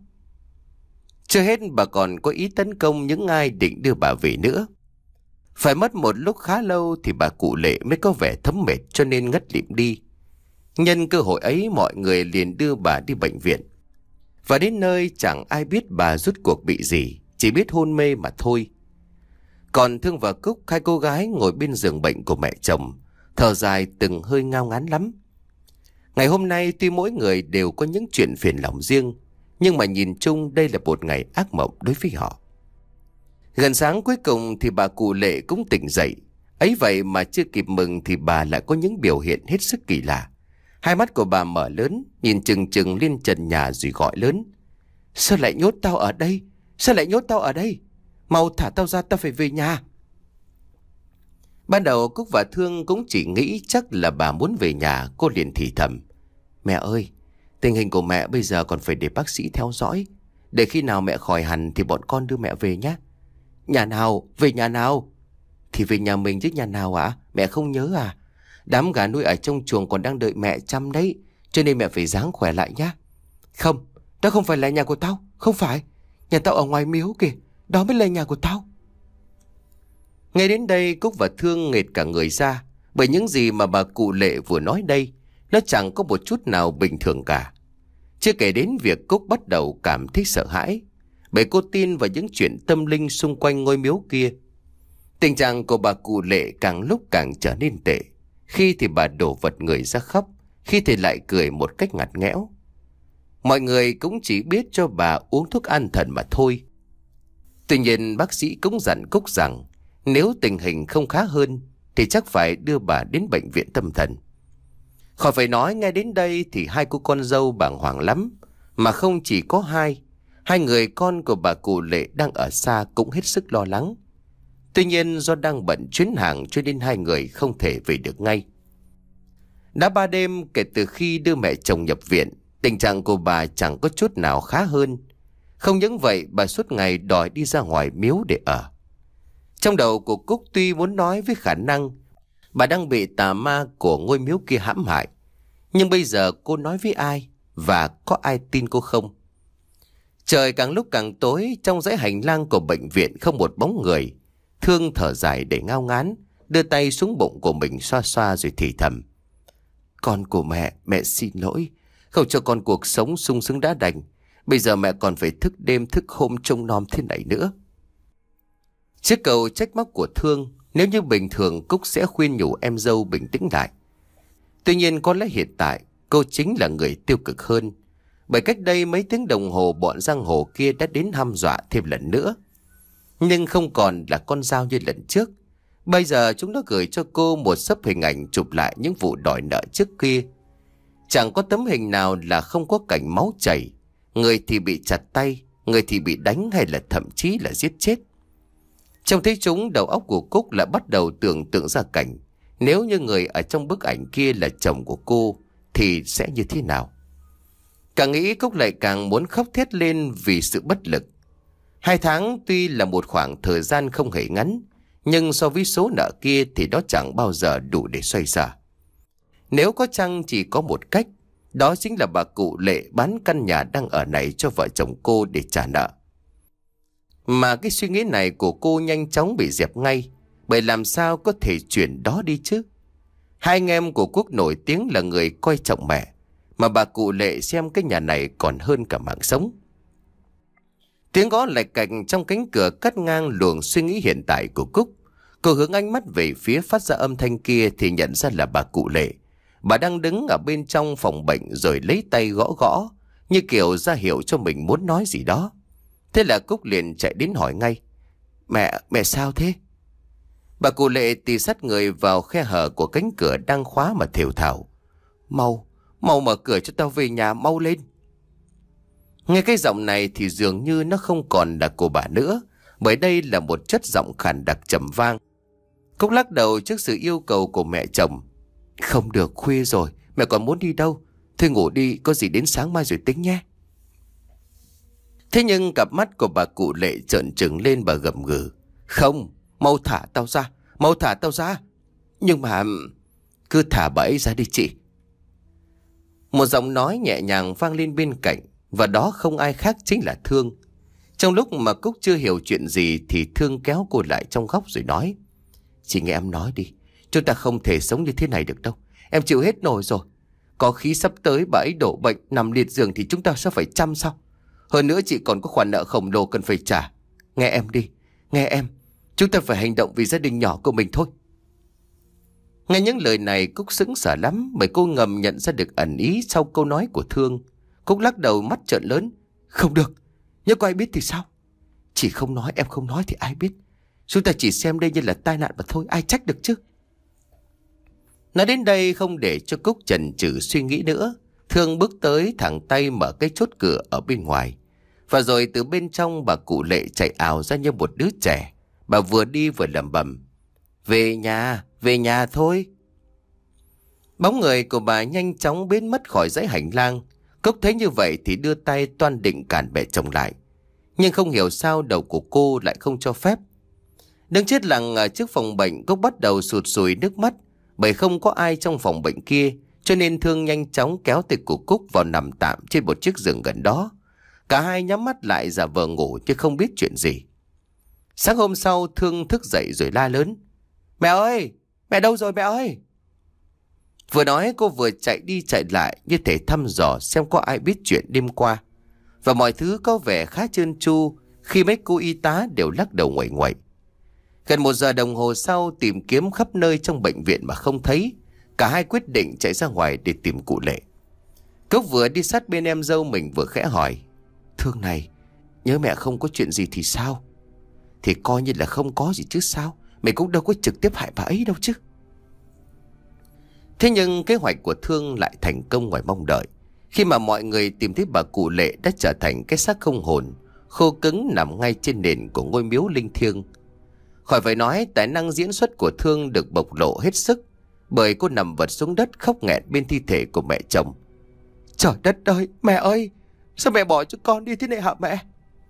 Chưa hết bà còn có ý tấn công những ai định đưa bà về nữa. Phải mất một lúc khá lâu thì bà cụ Lệ mới có vẻ thấm mệt cho nên ngất lịm đi. Nhân cơ hội ấy mọi người liền đưa bà đi bệnh viện. Và đến nơi chẳng ai biết bà rút cuộc bị gì, chỉ biết hôn mê mà thôi. Còn Thương và Cúc, hai cô gái ngồi bên giường bệnh của mẹ chồng, thở dài từng hơi ngao ngán lắm. Ngày hôm nay tuy mỗi người đều có những chuyện phiền lòng riêng, nhưng mà nhìn chung đây là một ngày ác mộng đối với họ. Gần sáng cuối cùng thì bà cụ Lệ cũng tỉnh dậy. Ấy vậy mà chưa kịp mừng thì bà lại có những biểu hiện hết sức kỳ lạ. Hai mắt của bà mở lớn, nhìn chừng chừng lên trần nhà rồi gọi lớn: Sao lại nhốt tao ở đây? Sao lại nhốt tao ở đây? Mau thả tao ra, tao phải về nhà. Ban đầu Cúc và Thương cũng chỉ nghĩ chắc là bà muốn về nhà. Cô liền thì thầm: Mẹ ơi, tình hình của mẹ bây giờ còn phải để bác sĩ theo dõi. Để khi nào mẹ khỏi hẳn thì bọn con đưa mẹ về nhé. Nhà nào? Về nhà nào? Thì về nhà mình chứ nhà nào ạ? À? Mẹ không nhớ à? Đám gà nuôi ở trong chuồng còn đang đợi mẹ chăm đấy, cho nên mẹ phải ráng khỏe lại nhá. Không, đó không phải là nhà của tao. Không phải, nhà tao ở ngoài miếu kìa, đó mới là nhà của tao. Ngay đến đây Cúc và Thương nghệt cả người ra, bởi những gì mà bà cụ Lệ vừa nói đây, nó chẳng có một chút nào bình thường cả. Chưa kể đến việc Cúc bắt đầu cảm thấy sợ hãi, bởi cô tin vào những chuyện tâm linh xung quanh ngôi miếu kia. Tình trạng của bà cụ Lệ càng lúc càng trở nên tệ. Khi thì bà đổ vật người ra khóc, khi thì lại cười một cách ngặt nghẽo. Mọi người cũng chỉ biết cho bà uống thuốc an thần mà thôi. Tuy nhiên bác sĩ cũng dặn Cúc rằng nếu tình hình không khá hơn thì chắc phải đưa bà đến bệnh viện tâm thần. Khỏi phải nói, nghe đến đây thì hai cô con dâu bàng hoàng lắm. Mà không chỉ có hai, hai người con của bà cụ Lệ đang ở xa cũng hết sức lo lắng. Tuy nhiên do đang bận chuyến hàng cho nên hai người không thể về được ngay. Đã ba đêm kể từ khi đưa mẹ chồng nhập viện, tình trạng của bà chẳng có chút nào khá hơn. Không những vậy, bà suốt ngày đòi đi ra ngoài miếu để ở. Trong đầu của Cúc tuy muốn nói với khả năng bà đang bị tà ma của ngôi miếu kia hãm hại, nhưng bây giờ cô nói với ai và có ai tin cô không? Trời càng lúc càng tối, trong dãy hành lang của bệnh viện không một bóng người. Thương thở dài để ngao ngán, đưa tay xuống bụng của mình xoa xoa rồi thì thầm: Con của mẹ, mẹ xin lỗi, không cho con cuộc sống sung sướng đã đành. Bây giờ mẹ còn phải thức đêm thức hôm trông nom thế này nữa. Trước câu trách móc của Thương, nếu như bình thường Cúc sẽ khuyên nhủ em dâu bình tĩnh lại. Tuy nhiên có lẽ hiện tại cô chính là người tiêu cực hơn. Bởi cách đây mấy tiếng đồng hồ bọn giang hồ kia đã đến hăm dọa thêm lần nữa. Nhưng không còn là con dao như lần trước. Bây giờ chúng nó gửi cho cô một xấp hình ảnh chụp lại những vụ đòi nợ trước kia. Chẳng có tấm hình nào là không có cảnh máu chảy. Người thì bị chặt tay, người thì bị đánh hay là thậm chí là giết chết. Trông thấy chúng, đầu óc của Cúc lại bắt đầu tưởng tượng ra cảnh nếu như người ở trong bức ảnh kia là chồng của cô thì sẽ như thế nào. Càng nghĩ Cúc lại càng muốn khóc thét lên vì sự bất lực. Hai tháng tuy là một khoảng thời gian không hề ngắn, nhưng so với số nợ kia thì đó chẳng bao giờ đủ để xoay sở. Nếu có chăng chỉ có một cách, đó chính là bà cụ Lệ bán căn nhà đang ở này cho vợ chồng cô để trả nợ. Mà cái suy nghĩ này của cô nhanh chóng bị dẹp ngay, bởi làm sao có thể chuyển đó đi chứ. Hai anh em của Quốc nổi tiếng là người coi trọng mẹ, mà bà cụ Lệ xem cái nhà này còn hơn cả mạng sống. Tiếng gõ lạch cạch trong cánh cửa cắt ngang luồng suy nghĩ hiện tại của Cúc. Cô hướng ánh mắt về phía phát ra âm thanh kia thì nhận ra là bà cụ Lệ. Bà đang đứng ở bên trong phòng bệnh rồi lấy tay gõ gõ, như kiểu ra hiệu cho mình muốn nói gì đó. Thế là Cúc liền chạy đến hỏi ngay: Mẹ, mẹ sao thế? Bà cụ Lệ tì sát người vào khe hở của cánh cửa đang khóa mà thều thào: Mau, mau mở cửa cho tao về nhà, mau lên. Nghe cái giọng này thì dường như nó không còn là của bà nữa, bởi đây là một chất giọng khàn đặc trầm vang. Cúc lắc đầu trước sự yêu cầu của mẹ chồng: Không được, khuya rồi, mẹ còn muốn đi đâu? Thôi ngủ đi, có gì đến sáng mai rồi tính nhé. Thế nhưng cặp mắt của bà cụ Lệ trợn trừng lên, bà gầm gừ: Không, mau thả tao ra, mau thả tao ra. Nhưng mà... Cứ thả bà ấy ra đi chị. Một giọng nói nhẹ nhàng vang lên bên cạnh, và đó không ai khác chính là Thương. Trong lúc mà Cúc chưa hiểu chuyện gì thì Thương kéo cô lại trong góc rồi nói: Chị nghe em nói đi, chúng ta không thể sống như thế này được đâu. Em chịu hết nổi rồi. Có khi sắp tới bà ấy đổ bệnh nằm liệt giường thì chúng ta sẽ phải chăm sao? Hơn nữa chị còn có khoản nợ khổng lồ cần phải trả. Nghe em đi, nghe em. Chúng ta phải hành động vì gia đình nhỏ của mình thôi. Nghe những lời này Cúc sững sờ lắm, bởi cô ngầm nhận ra được ẩn ý sau câu nói của Thương. Cúc lắc đầu mắt trợn lớn: Không được, nếu có ai biết thì sao? Chị không nói, em không nói thì ai biết? Chúng ta chỉ xem đây như là tai nạn mà thôi, ai trách được chứ? Nói đến đây không để cho Cúc chần chừ suy nghĩ nữa, Thương bước tới thẳng tay mở cái chốt cửa ở bên ngoài. Và rồi từ bên trong bà cụ Lệ chạy ào ra như một đứa trẻ. Bà vừa đi vừa lẩm bẩm: Về nhà, về nhà thôi. Bóng người của bà nhanh chóng biến mất khỏi dãy hành lang. Cúc thấy như vậy thì đưa tay toan định cản mẹ chồng lại, nhưng không hiểu sao đầu của cô lại không cho phép. Đứng chết lặng ở trước phòng bệnh, Cúc bắt đầu sụt sùi nước mắt, bởi không có ai trong phòng bệnh kia, cho nên Thương nhanh chóng kéo tay của Cúc vào nằm tạm trên một chiếc giường gần đó. Cả hai nhắm mắt lại giả vờ ngủ chứ không biết chuyện gì. Sáng hôm sau, Thương thức dậy rồi la lớn: Mẹ ơi, mẹ đâu rồi mẹ ơi? Vừa nói cô vừa chạy đi chạy lại như thể thăm dò xem có ai biết chuyện đêm qua. Và mọi thứ có vẻ khá trơn tru khi mấy cô y tá đều lắc đầu nguậy nguậy. Gần một giờ đồng hồ sau tìm kiếm khắp nơi trong bệnh viện mà không thấy, cả hai quyết định chạy ra ngoài để tìm cụ Lệ. Cốc vừa đi sát bên em dâu mình vừa khẽ hỏi: Thương này, nhớ mẹ không có chuyện gì thì sao? Thì coi như là không có gì chứ sao, mày cũng đâu có trực tiếp hại bà ấy đâu chứ. Thế nhưng kế hoạch của Thương lại thành công ngoài mong đợi, khi mà mọi người tìm thấy bà cụ Lệ đã trở thành cái xác không hồn, khô cứng nằm ngay trên nền của ngôi miếu linh thiêng. Khỏi phải nói, tài năng diễn xuất của Thương được bộc lộ hết sức, bởi cô nằm vật xuống đất khóc nghẹn bên thi thể của mẹ chồng. Trời đất ơi, mẹ ơi, sao mẹ bỏ cho con đi thế này hả mẹ?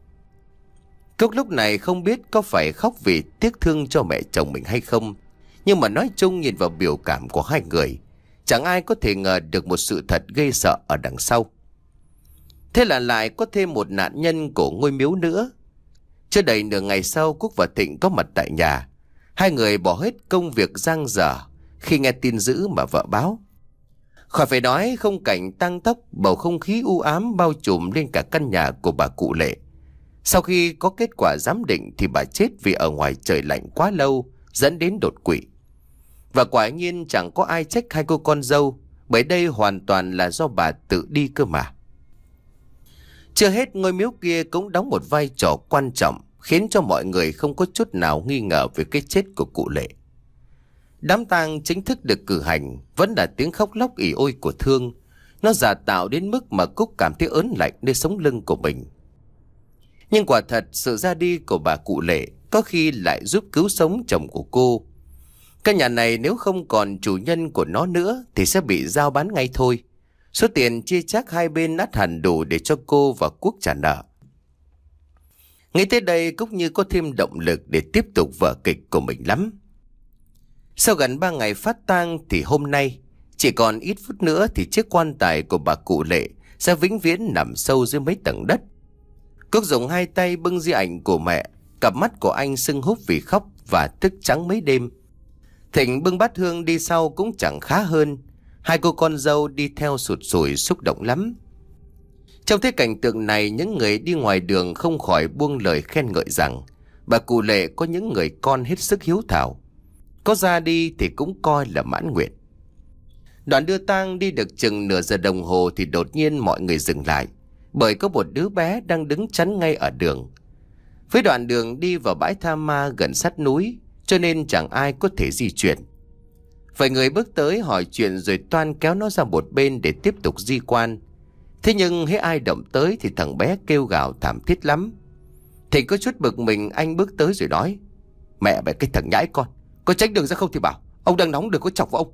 Cốc lúc này không biết có phải khóc vì tiếc thương cho mẹ chồng mình hay không, nhưng mà nói chung nhìn vào biểu cảm của hai người, chẳng ai có thể ngờ được một sự thật ghê sợ ở đằng sau. Thế là lại có thêm một nạn nhân của ngôi miếu nữa. Chưa đầy nửa ngày sau, Quốc và Thịnh có mặt tại nhà. Hai người bỏ hết công việc dang dở khi nghe tin dữ mà vợ báo. Khỏi phải nói, không cảnh tang tóc, bầu không khí u ám bao trùm lên cả căn nhà của bà cụ Lệ. Sau khi có kết quả giám định thì bà chết vì ở ngoài trời lạnh quá lâu, dẫn đến đột quỵ. Và quả nhiên chẳng có ai trách hai cô con dâu, bởi đây hoàn toàn là do bà tự đi cơ mà. Chưa hết, ngôi miếu kia cũng đóng một vai trò quan trọng, khiến cho mọi người không có chút nào nghi ngờ về cái chết của cụ Lệ. Đám tang chính thức được cử hành, vẫn là tiếng khóc lóc ỉ ôi của Thương. Nó giả tạo đến mức mà Cúc cảm thấy ớn lạnh nơi sống lưng của mình. Nhưng quả thật, sự ra đi của bà cụ Lệ có khi lại giúp cứu sống chồng của cô. Căn nhà này nếu không còn chủ nhân của nó nữa thì sẽ bị giao bán ngay thôi. Số tiền chia chác hai bên ắt hẳn đủ để cho cô và Quốc trả nợ. Nghĩ tới đây, Cúc như có thêm động lực để tiếp tục vở kịch của mình lắm. Sau gần ba ngày phát tang thì hôm nay, chỉ còn ít phút nữa thì chiếc quan tài của bà cụ Lệ sẽ vĩnh viễn nằm sâu dưới mấy tầng đất. Cúc dùng hai tay bưng di ảnh của mẹ, cặp mắt của anh sưng húp vì khóc và thức trắng mấy đêm. Thịnh bưng bát hương đi sau cũng chẳng khá hơn. Hai cô con dâu đi theo sụt sùi xúc động lắm. Trong thế cảnh tượng này, những người đi ngoài đường không khỏi buông lời khen ngợi rằng bà cụ Lệ có những người con hết sức hiếu thảo. Có ra đi thì cũng coi là mãn nguyện. Đoạn đưa tang đi được chừng nửa giờ đồng hồ thì đột nhiên mọi người dừng lại, bởi có một đứa bé đang đứng chắn ngay ở đường. Với đoạn đường đi vào bãi tha ma gần sát núi, cho nên chẳng ai có thể di chuyển. Vài người bước tới hỏi chuyện rồi toan kéo nó ra một bên để tiếp tục di quan. Thế nhưng hễ ai động tới thì thằng bé kêu gào thảm thiết lắm. Thì có chút bực mình, anh bước tới rồi nói: Mẹ mày cái thằng nhãi con, có tránh đường ra không thì bảo, ông đang nóng đừng có chọc vào ông.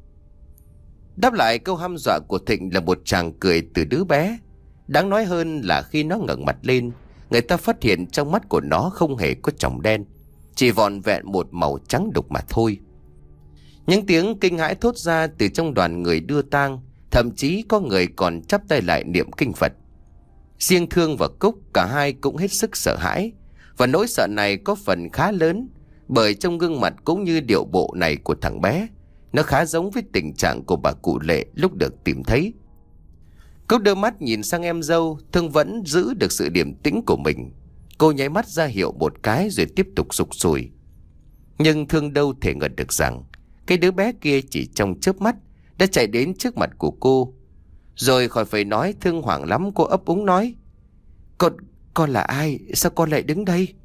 Đáp lại câu hăm dọa của Thịnh là một tràng cười từ đứa bé. Đáng nói hơn là khi nó ngẩng mặt lên, người ta phát hiện trong mắt của nó không hề có tròng đen, chỉ vòn vẹn một màu trắng đục mà thôi. Những tiếng kinh hãi thốt ra từ trong đoàn người đưa tang, thậm chí có người còn chắp tay lại niệm kinh Phật. Riêng Thương và Cúc, cả hai cũng hết sức sợ hãi, và nỗi sợ này có phần khá lớn, bởi trong gương mặt cũng như điệu bộ này của thằng bé, nó khá giống với tình trạng của bà cụ Lệ lúc được tìm thấy. Cúc đưa mắt nhìn sang em dâu, Thương vẫn giữ được sự điềm tĩnh của mình. Cô nháy mắt ra hiệu một cái rồi tiếp tục sục sùi. Nhưng Thương đâu thể ngờ được rằng cái đứa bé kia chỉ trong chớp mắt đã chạy đến trước mặt của cô. Rồi khỏi phải nói, Thương hoảng lắm, cô ấp úng nói: Con, con là ai? Sao con lại đứng đây?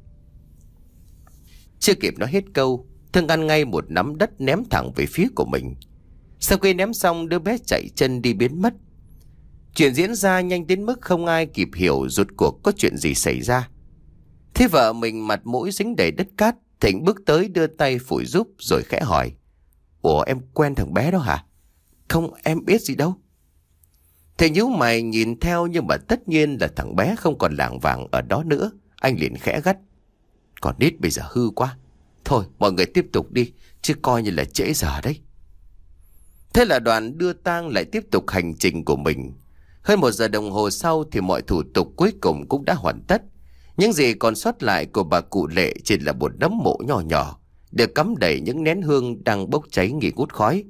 Chưa kịp nói hết câu, Thương ăn ngay một nắm đất ném thẳng về phía của mình. Sau khi ném xong, đứa bé chạy chân đi biến mất. Chuyện diễn ra nhanh đến mức không ai kịp hiểu rốt cuộc có chuyện gì xảy ra. Thế vợ mình mặt mũi dính đầy đất cát, Thịnh bước tới đưa tay phủi giúp rồi khẽ hỏi: Ủa, em quen thằng bé đó hả? Không, em biết gì đâu. Thầy nhíu mày nhìn theo, nhưng mà tất nhiên là thằng bé không còn lảng vảng ở đó nữa. Anh liền khẽ gắt: Còn nít bây giờ hư quá. Thôi mọi người tiếp tục đi, chứ coi như là trễ giờ đấy. Thế là đoàn đưa tang lại tiếp tục hành trình của mình. Hơn một giờ đồng hồ sau thì mọi thủ tục cuối cùng cũng đã hoàn tất. Những gì còn sót lại của bà cụ Lệ chỉ là một nấm mộ nhỏ nhỏ, được cắm đầy những nén hương đang bốc cháy nghi ngút khói.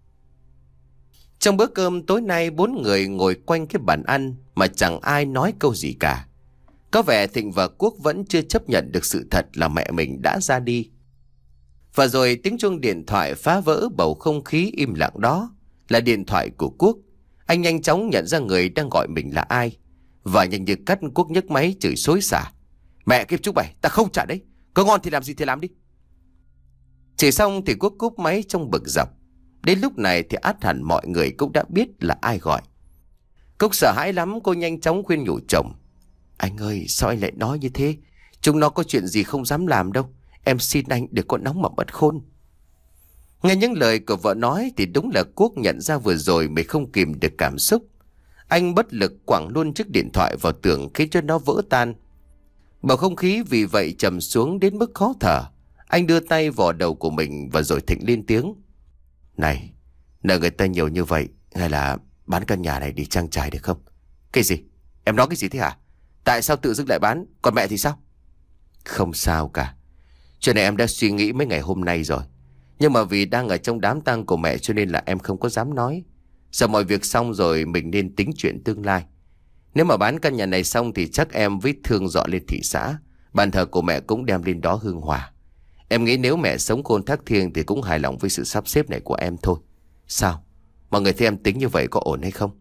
Trong bữa cơm tối nay, bốn người ngồi quanh cái bàn ăn mà chẳng ai nói câu gì cả. Có vẻ Thịnh và Quốc vẫn chưa chấp nhận được sự thật là mẹ mình đã ra đi. Và rồi tiếng chuông điện thoại phá vỡ bầu không khí im lặng đó. Là điện thoại của Quốc. Anh nhanh chóng nhận ra người đang gọi mình là ai. Và nhanh như cắt Quốc nhấc máy chửi xối xả. Mẹ kiếp chú bảy, ta không trả đấy. Có ngon thì làm gì thì làm đi. Chỉ xong thì Quốc cúp máy trong bực dọc. Đến lúc này thì át hẳn mọi người cũng đã biết là ai gọi. Cúc sợ hãi lắm, cô nhanh chóng khuyên nhủ chồng. Anh ơi, sao anh lại nói như thế? Chúng nó có chuyện gì không dám làm đâu. Em xin anh đừng có nóng mà mất khôn. Nghe những lời của vợ nói thì đúng là Quốc nhận ra vừa rồi mình không kìm được cảm xúc. Anh bất lực quẳng luôn chiếc điện thoại vào tường khiến cho nó vỡ tan. Bầu không khí vì vậy trầm xuống đến mức khó thở. Anh đưa tay vào đầu của mình và rồi thịnh lên tiếng. Này, nợ người ta nhiều như vậy, hay là bán căn nhà này đi trang trải được không? Cái gì? Em nói cái gì thế hả? Tại sao tự dưng lại bán? Còn mẹ thì sao? Không sao cả. Chuyện này em đã suy nghĩ mấy ngày hôm nay rồi. Nhưng mà vì đang ở trong đám tang của mẹ cho nên là em không có dám nói. Giờ mọi việc xong rồi mình nên tính chuyện tương lai. Nếu mà bán căn nhà này xong thì chắc em với Thương dọn lên thị xã. Bàn thờ của mẹ cũng đem lên đó hương hòa. Em nghĩ nếu mẹ sống khôn thác thiêng thì cũng hài lòng với sự sắp xếp này của em thôi. Sao? Mọi người thấy em tính như vậy có ổn hay không?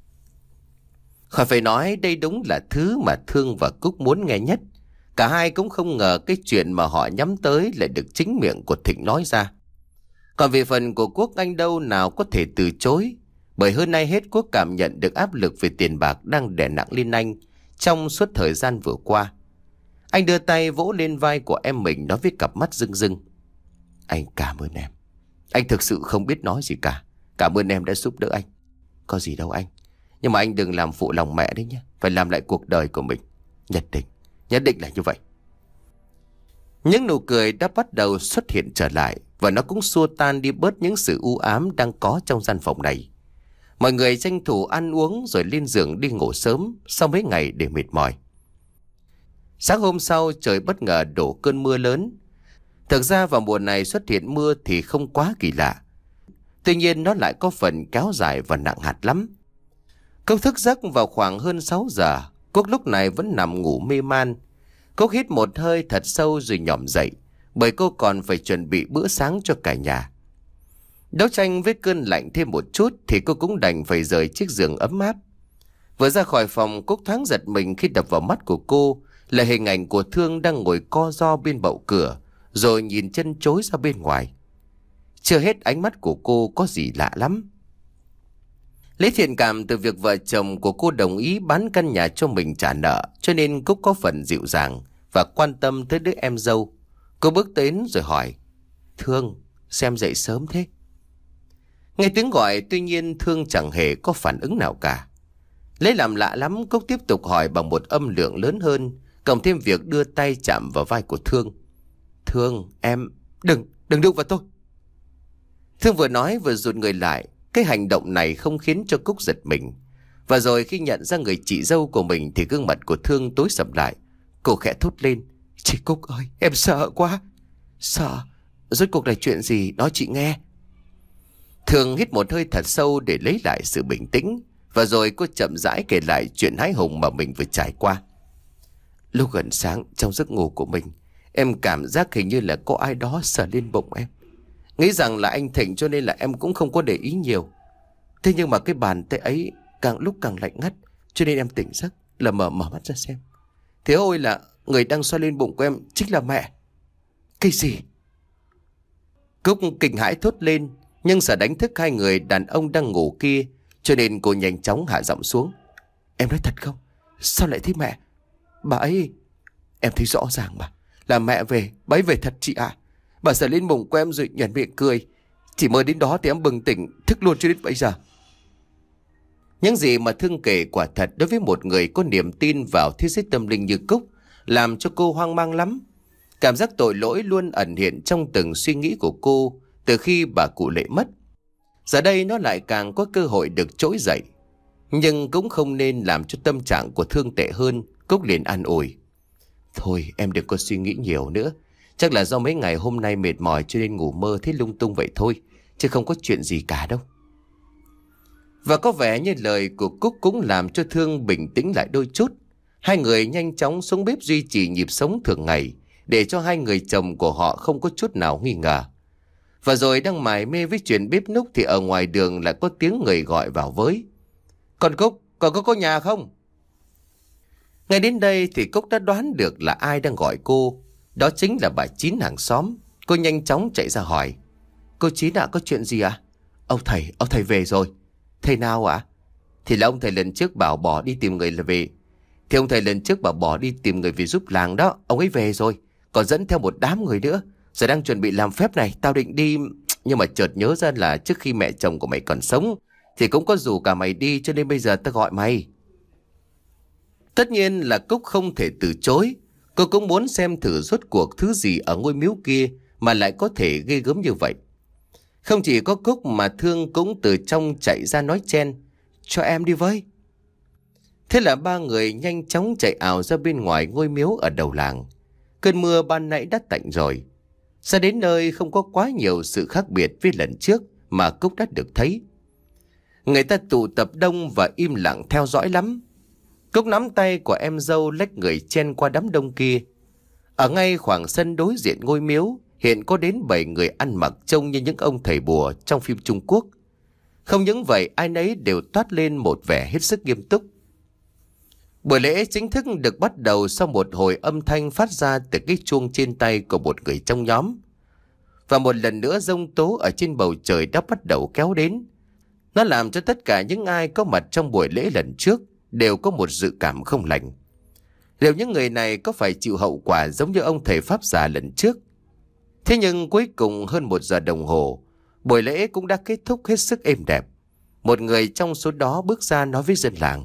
Khỏi phải nói, đây đúng là thứ mà Thương và Cúc muốn nghe nhất. Cả hai cũng không ngờ cái chuyện mà họ nhắm tới lại được chính miệng của Thịnh nói ra. Còn về phần của Quốc, anh đâu nào có thể từ chối. Bởi hơn ai hết Quốc cảm nhận được áp lực về tiền bạc đang đè nặng lên anh trong suốt thời gian vừa qua. Anh đưa tay vỗ lên vai của em mình, nói với cặp mắt rưng rưng. Anh cảm ơn em. Anh thực sự không biết nói gì cả. Cảm ơn em đã giúp đỡ anh. Có gì đâu anh. Nhưng mà anh đừng làm phụ lòng mẹ đấy nhé. Phải làm lại cuộc đời của mình. Nhất định, nhất định là như vậy. Những nụ cười đã bắt đầu xuất hiện trở lại. Và nó cũng xua tan đi bớt những sự u ám đang có trong gian phòng này. Mọi người tranh thủ ăn uống rồi lên giường đi ngủ sớm sau mấy ngày để mệt mỏi. Sáng hôm sau trời bất ngờ đổ cơn mưa lớn. Thực ra vào mùa này xuất hiện mưa thì không quá kỳ lạ. Tuy nhiên nó lại có phần kéo dài và nặng hạt lắm. Cúc thức giấc vào khoảng hơn sáu giờ. Cúc lúc này vẫn nằm ngủ mê man. Cúc hít một hơi thật sâu rồi nhỏm dậy. Bởi cô còn phải chuẩn bị bữa sáng cho cả nhà. Đấu tranh với cơn lạnh thêm một chút thì cô cũng đành phải rời chiếc giường ấm áp. Vừa ra khỏi phòng, Cúc thoáng giật mình khi đập vào mắt của cô là hình ảnh của Thương đang ngồi co ro bên bậu cửa, rồi nhìn chân chối ra bên ngoài. Chưa hết, ánh mắt của cô có gì lạ lắm. Lấy thiện cảm từ việc vợ chồng của cô đồng ý bán căn nhà cho mình trả nợ, cho nên Cúc có phần dịu dàng và quan tâm tới đứa em dâu. Cô bước đến rồi hỏi. Thương, xem dậy sớm thế? Nghe tiếng gọi, tuy nhiên Thương chẳng hề có phản ứng nào cả. Lấy làm lạ lắm, Cúc tiếp tục hỏi bằng một âm lượng lớn hơn, cộng thêm việc đưa tay chạm vào vai của Thương. Thương, em... Đừng, đừng đụng vào tôi. Thương vừa nói vừa rụt người lại. Cái hành động này không khiến cho Cúc giật mình. Và rồi khi nhận ra người chị dâu của mình thì gương mặt của Thương tối sầm lại. Cô khẽ thốt lên. Chị Cúc ơi, em sợ quá. Sợ? Rốt cuộc là chuyện gì? Nói chị nghe. Thương hít một hơi thật sâu để lấy lại sự bình tĩnh. Và rồi cô chậm rãi kể lại chuyện hãi hùng mà mình vừa trải qua. Lúc gần sáng trong giấc ngủ của mình, em cảm giác hình như là có ai đó sờ lên bụng em. Nghĩ rằng là anh Thịnh cho nên là em cũng không có để ý nhiều. Thế nhưng mà cái bàn tay ấy càng lúc càng lạnh ngắt, cho nên em tỉnh giấc là mở mở mắt ra xem. Thế ôi là người đang xoa lên bụng của em chính là mẹ. Cái gì? Cúc kinh hãi thốt lên, nhưng sợ đánh thức hai người đàn ông đang ngủ kia, cho nên cô nhanh chóng hạ giọng xuống. Em nói thật không? Sao lại thấy mẹ? Bà ấy... Em thấy rõ ràng mà. Là mẹ về, bà ấy về thật chị ạ. Bà sờ lên bụng của em rồi nhoẻn miệng cười. Chỉ mới đến đó thì em bừng tỉnh, thức luôn cho đến bây giờ. Những gì mà Thương kể quả thật đối với một người có niềm tin vào thế giới tâm linh như Cúc, làm cho cô hoang mang lắm. Cảm giác tội lỗi luôn ẩn hiện trong từng suy nghĩ của cô từ khi bà cụ Lệ mất. Giờ đây nó lại càng có cơ hội được trỗi dậy. Nhưng cũng không nên làm cho tâm trạng của Thương tệ hơn. Cúc liền an ủi. Thôi em đừng có suy nghĩ nhiều nữa. Chắc là do mấy ngày hôm nay mệt mỏi cho nên ngủ mơ thấy lung tung vậy thôi. Chứ không có chuyện gì cả đâu. Và có vẻ như lời của Cúc cũng làm cho Thương bình tĩnh lại đôi chút. Hai người nhanh chóng xuống bếp duy trì nhịp sống thường ngày, để cho hai người chồng của họ không có chút nào nghi ngờ. Và rồi đang mải mê với chuyện bếp núc thì ở ngoài đường lại có tiếng người gọi vào với. Còn Cúc, còn có có nhà không? Ngay đến đây thì Cúc đã đoán được là ai đang gọi cô. Đó chính là bà Chín hàng xóm. Cô nhanh chóng chạy ra hỏi. Cô Chín ạ, có chuyện gì ạ? À? Ông thầy, ông thầy về rồi. Thầy nào ạ? À? Thì là ông thầy lần trước bảo bỏ đi tìm người là về. Thì ông thầy lần trước bảo bỏ đi tìm người về giúp làng đó. Ông ấy về rồi. Còn dẫn theo một đám người nữa. Giờ đang chuẩn bị làm phép này. Tao định đi. Nhưng mà chợt nhớ ra là trước khi mẹ chồng của mày còn sống thì cũng có rủ cả mày đi. Cho nên bây giờ tao gọi mày. Tất nhiên là Cúc không thể từ chối. Cô cũng muốn xem thử rốt cuộc thứ gì ở ngôi miếu kia mà lại có thể ghê gớm như vậy. Không chỉ có Cúc mà Thương cũng từ trong chạy ra nói chen. Cho em đi với. Thế là ba người nhanh chóng chạy ảo ra bên ngoài ngôi miếu ở đầu làng. Cơn mưa ban nãy đã tạnh rồi. Ra đến nơi không có quá nhiều sự khác biệt với lần trước mà Cúc đã được thấy. Người ta tụ tập đông và im lặng theo dõi lắm. Cúc nắm tay của em dâu lách người chen qua đám đông kia. Ở ngay khoảng sân đối diện ngôi miếu hiện có đến bảy người ăn mặc trông như những ông thầy bùa trong phim Trung Quốc. Không những vậy, ai nấy đều toát lên một vẻ hết sức nghiêm túc. Buổi lễ chính thức được bắt đầu sau một hồi âm thanh phát ra từ cái chuông trên tay của một người trong nhóm. Và một lần nữa giông tố ở trên bầu trời đã bắt đầu kéo đến. Nó làm cho tất cả những ai có mặt trong buổi lễ lần trước đều có một dự cảm không lành. Liệu những người này có phải chịu hậu quả giống như ông thầy Pháp già lần trước? Thế nhưng cuối cùng hơn một giờ đồng hồ, buổi lễ cũng đã kết thúc hết sức êm đẹp. Một người trong số đó bước ra nói với dân làng.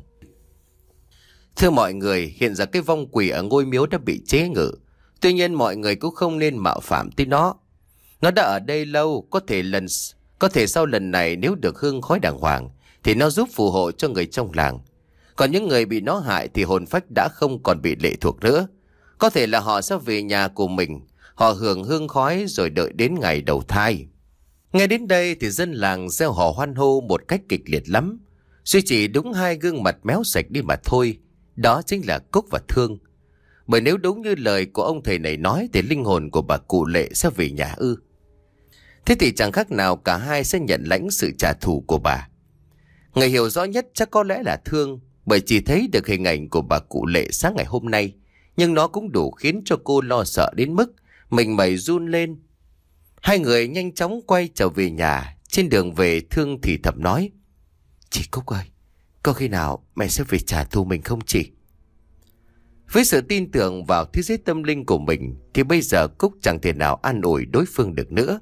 Thưa mọi người, hiện giờ cái vong quỷ ở ngôi miếu đã bị chế ngự. Tuy nhiên mọi người cũng không nên mạo phạm tới nó. Nó đã ở đây lâu, có thể lần có thể sau lần này nếu được hương khói đàng hoàng thì nó giúp phù hộ cho người trong làng. Còn những người bị nó hại thì hồn phách đã không còn bị lệ thuộc nữa. Có thể là họ sẽ về nhà của mình, họ hưởng hương khói rồi đợi đến ngày đầu thai. Nghe đến đây thì dân làng reo hò hoan hô một cách kịch liệt lắm. Duy chỉ đúng hai gương mặt méo sạch đi mà thôi. Đó chính là Cúc và Thương. Bởi nếu đúng như lời của ông thầy này nói thì linh hồn của bà cụ Lệ sẽ về nhà ư. Thế thì chẳng khác nào cả hai sẽ nhận lãnh sự trả thù của bà. Người hiểu rõ nhất chắc có lẽ là Thương, bởi chỉ thấy được hình ảnh của bà cụ Lệ sáng ngày hôm nay. Nhưng nó cũng đủ khiến cho cô lo sợ đến mức mình mẩy run lên. Hai người nhanh chóng quay trở về nhà. Trên đường về Thương thì thầm nói. Chị Cúc ơi, có khi nào mẹ sẽ về trả thù mình không chị? Với sự tin tưởng vào thế giới tâm linh của mình thì bây giờ Cúc chẳng thể nào an ủi đối phương được nữa.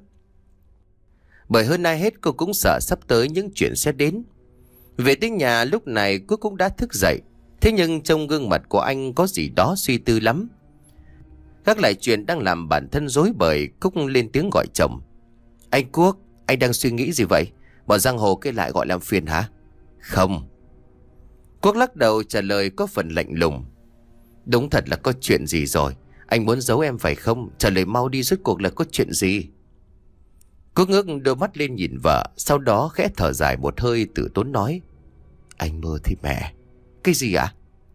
Bởi hơn ai hết cô cũng sợ sắp tới những chuyện sẽ đến. Về đến nhà lúc này Cúc cũng đã thức dậy. Thế nhưng trong gương mặt của anh có gì đó suy tư lắm. Gác lại chuyện đang làm bản thân rối bời, Cúc lên tiếng gọi chồng. Anh Quốc, anh đang suy nghĩ gì vậy? Bọn giang hồ kia lại gọi làm phiền hả? Không. Quốc lắc đầu trả lời có phần lạnh lùng. Đúng thật là có chuyện gì rồi. Anh muốn giấu em phải không? Trả lời mau đi, rốt cuộc là có chuyện gì? Quốc ngước đôi mắt lên nhìn vợ, sau đó khẽ thở dài một hơi tự tốn nói. Anh mơ thấy mẹ. Cái gì ạ? À?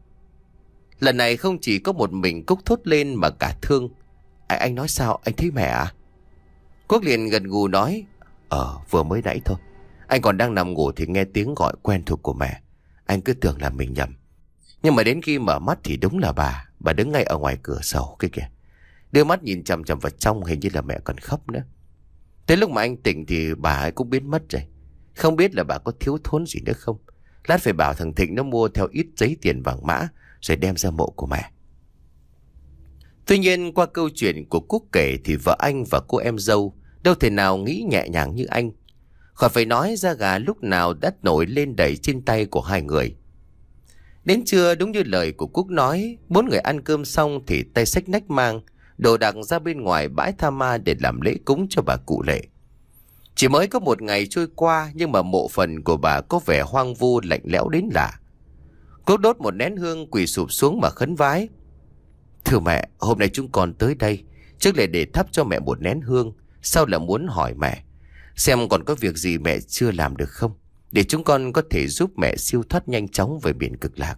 Lần này không chỉ có một mình Cúc thốt lên mà cả Thương. À, anh nói sao? Anh thấy mẹ à? Quốc liền gật gù nói. Ờ, vừa mới nãy thôi. Anh còn đang nằm ngủ thì nghe tiếng gọi quen thuộc của mẹ. Anh cứ tưởng là mình nhầm. Nhưng mà đến khi mở mắt thì đúng là bà. Bà đứng ngay ở ngoài cửa sổ kia kìa. Đưa mắt nhìn chằm chằm vào trong, hình như là mẹ còn khóc nữa. Tới lúc mà anh tỉnh thì bà ấy cũng biến mất rồi. Không biết là bà có thiếu thốn gì nữa không. Lát phải bảo thằng Thịnh nó mua theo ít giấy tiền vàng mã rồi đem ra mộ của mẹ. Tuy nhiên qua câu chuyện của Quốc kể thì vợ anh và cô em dâu đâu thể nào nghĩ nhẹ nhàng như anh. Khỏi phải nói, da gà lúc nào đã nổi lên đầy trên tay của hai người. Đến trưa đúng như lời của Quốc nói, bốn người ăn cơm xong thì tay xách nách mang đồ đạc ra bên ngoài bãi Tha Ma để làm lễ cúng cho bà cụ Lệ. Chỉ mới có một ngày trôi qua nhưng mà mộ phần của bà có vẻ hoang vu lạnh lẽo đến lạ. Quốc đốt một nén hương quỳ sụp xuống mà khấn vái. Thưa mẹ, hôm nay chúng con tới đây trước là để thắp cho mẹ một nén hương, sau là muốn hỏi mẹ xem còn có việc gì mẹ chưa làm được không, để chúng con có thể giúp mẹ siêu thoát nhanh chóng về biển cực lạc.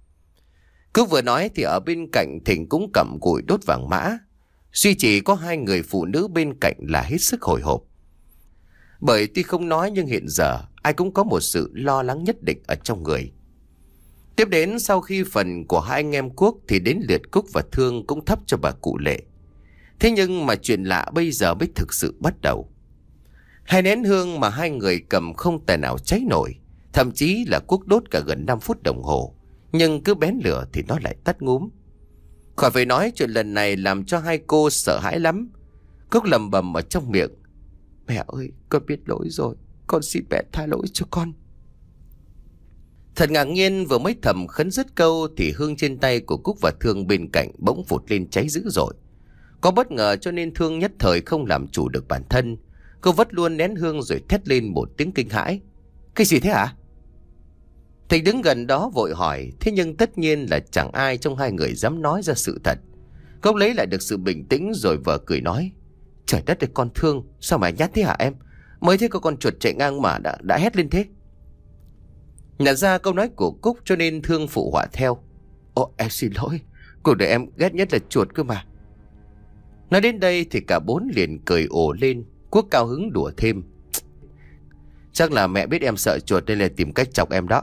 Cứ vừa nói thì ở bên cạnh Thịnh cũng cầm cùi đốt vàng mã. Duy chỉ có hai người phụ nữ bên cạnh là hết sức hồi hộp. Bởi tuy không nói nhưng hiện giờ ai cũng có một sự lo lắng nhất định ở trong người. Tiếp đến sau khi phần của hai anh em Quốc thì đến lượt Cúc và Thương cũng thắp cho bà cụ Lệ. Thế nhưng mà chuyện lạ bây giờ mới thực sự bắt đầu. Hai nén hương mà hai người cầm không tài nào cháy nổi. Thậm chí là Quốc đốt cả gần năm phút đồng hồ, nhưng cứ bén lửa thì nó lại tắt ngúm. Khỏi phải nói, chuyện lần này làm cho hai cô sợ hãi lắm. Cúc lầm bầm ở trong miệng: "Mẹ ơi, con biết lỗi rồi, con xin mẹ tha lỗi cho con." Thật ngạc nhiên, vừa mới thầm khấn dứt câu thì hương trên tay của Cúc và Thương bên cạnh bỗng phụt lên cháy dữ dội. Có bất ngờ cho nên Thương nhất thời không làm chủ được bản thân. Cô vất luôn nén hương rồi thét lên một tiếng kinh hãi: "Cái gì thế hả?" Thịnh đứng gần đó vội hỏi, thế nhưng tất nhiên là chẳng ai trong hai người dám nói ra sự thật. Cúc lấy lại được sự bình tĩnh rồi vờ cười nói: "Trời đất ơi con Thương, sao mà nhát thế hả em? Mới thấy có con chuột chạy ngang mà đã, đã hét lên thế." Nhận ra câu nói của Cúc cho nên Thương phụ họa theo: "Ồ, em xin lỗi, cuộc đời em ghét nhất là chuột cơ mà." Nói đến đây thì cả bốn liền cười ồ lên. Quốc cao hứng đùa thêm: "Chắc là mẹ biết em sợ chuột nên là tìm cách chọc em đó."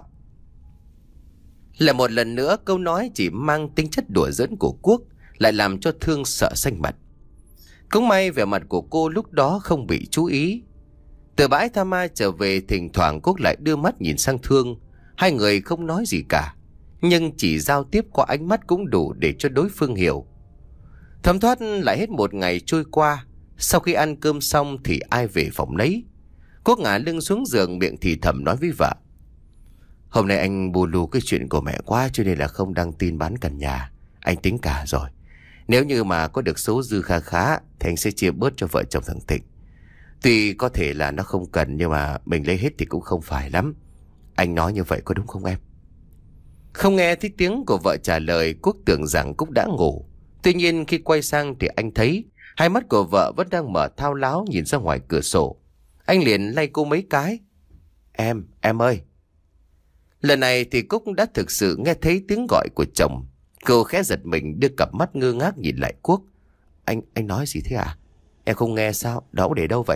Lại một lần nữa câu nói chỉ mang tính chất đùa giỡn của Quốc lại làm cho Thương sợ xanh mặt. Cũng may vẻ mặt của cô lúc đó không bị chú ý. Từ bãi tha ma trở về, thỉnh thoảng Quốc lại đưa mắt nhìn sang Thương. Hai người không nói gì cả, nhưng chỉ giao tiếp qua ánh mắt cũng đủ để cho đối phương hiểu. Thấm thoát lại hết một ngày trôi qua. Sau khi ăn cơm xong thì ai về phòng nấy. Quốc ngả lưng xuống giường, miệng thì thầm nói với vợ: "Hôm nay anh bù lù cái chuyện của mẹ quá cho nên là không đăng tin bán căn nhà. Anh tính cả rồi. Nếu như mà có được số dư kha khá thì anh sẽ chia bớt cho vợ chồng thằng Thịnh. Tuy có thể là nó không cần nhưng mà mình lấy hết thì cũng không phải lắm. Anh nói như vậy có đúng không em?" Không nghe thấy tiếng của vợ trả lời, Quốc tưởng rằng Cúc đã ngủ. Tuy nhiên khi quay sang thì anh thấy hai mắt của vợ vẫn đang mở thao láo nhìn ra ngoài cửa sổ. Anh liền lay cô mấy cái: Em, em ơi." Lần này thì Cúc đã thực sự nghe thấy tiếng gọi của chồng. Cô khẽ giật mình đưa cặp mắt ngơ ngác nhìn lại Quốc: Anh, anh nói gì thế à? Em không nghe sao? Đó để đâu vậy?"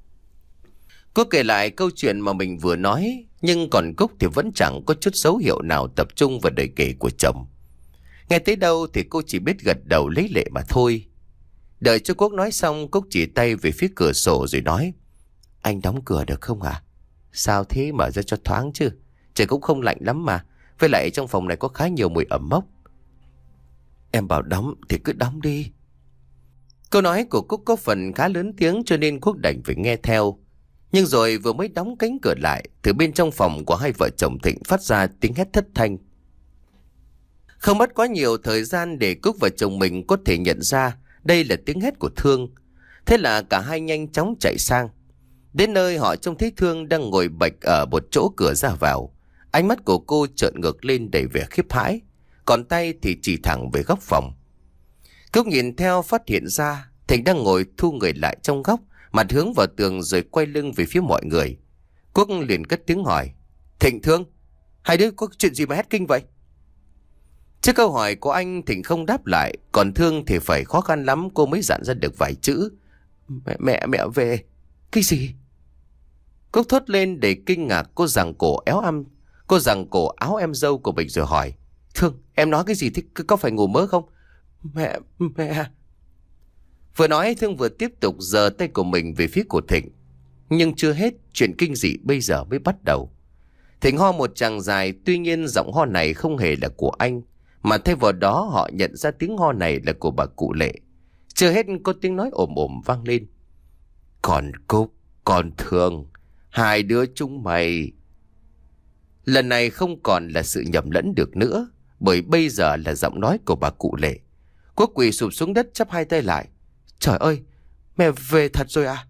Quốc kể lại câu chuyện mà mình vừa nói, nhưng còn Cúc thì vẫn chẳng có chút dấu hiệu nào tập trung vào lời kể của chồng. Nghe tới đâu thì cô chỉ biết gật đầu lấy lệ mà thôi. Đợi cho Quốc nói xong, Cúc chỉ tay về phía cửa sổ rồi nói: "Anh đóng cửa được không à?" "Sao thế, mở ra cho thoáng chứ. Trời cũng không lạnh lắm mà. Với lại trong phòng này có khá nhiều mùi ẩm mốc." "Em bảo đóng thì cứ đóng đi." Câu nói của Cúc có phần khá lớn tiếng cho nên Quốc đành phải nghe theo. Nhưng rồi vừa mới đóng cánh cửa lại, từ bên trong phòng của hai vợ chồng Thịnh phát ra tiếng hét thất thanh. Không mất quá nhiều thời gian để Cúc và chồng mình có thể nhận ra đây là tiếng hét của Thương. Thế là cả hai nhanh chóng chạy sang. Đến nơi họ trông thấy Thương đang ngồi bạch ở một chỗ cửa ra vào. Ánh mắt của cô trợn ngược lên đầy vẻ khiếp hãi, còn tay thì chỉ thẳng về góc phòng. Cúc nhìn theo phát hiện ra Thịnh đang ngồi thu người lại trong góc, mặt hướng vào tường rồi quay lưng về phía mọi người. Quốc liền cất tiếng hỏi: "Thịnh, Thương, hai đứa có chuyện gì mà hét kinh vậy?" Trước câu hỏi của anh, Thịnh không đáp lại, còn Thương thì phải khó khăn lắm cô mới dặn ra được vài chữ: Mẹ, mẹ, mẹ về." "Cái gì?" Cúc thốt lên đầy kinh ngạc. Cô giằng cổ éo âm Cô giằng cổ áo em dâu của mình rồi hỏi: "Thương, em nói cái gì thế? Có phải ngủ mơ không?" Mẹ, mẹ." Vừa nói Thương vừa tiếp tục giơ tay của mình về phía của Thịnh. Nhưng chưa hết, chuyện kinh dị bây giờ mới bắt đầu. Thịnh ho một tràng dài, tuy nhiên giọng ho này không hề là của anh, mà thay vào đó họ nhận ra tiếng ho này là của bà cụ Lệ. Chưa hết có tiếng nói ồm ồm vang lên: "Còn Cúc, còn Thương, hai đứa chúng mày." Lần này không còn là sự nhầm lẫn được nữa, bởi bây giờ là giọng nói của bà cụ Lệ. Quốc quỳ sụp xuống đất chắp hai tay lại: "Trời ơi, mẹ về thật rồi à?"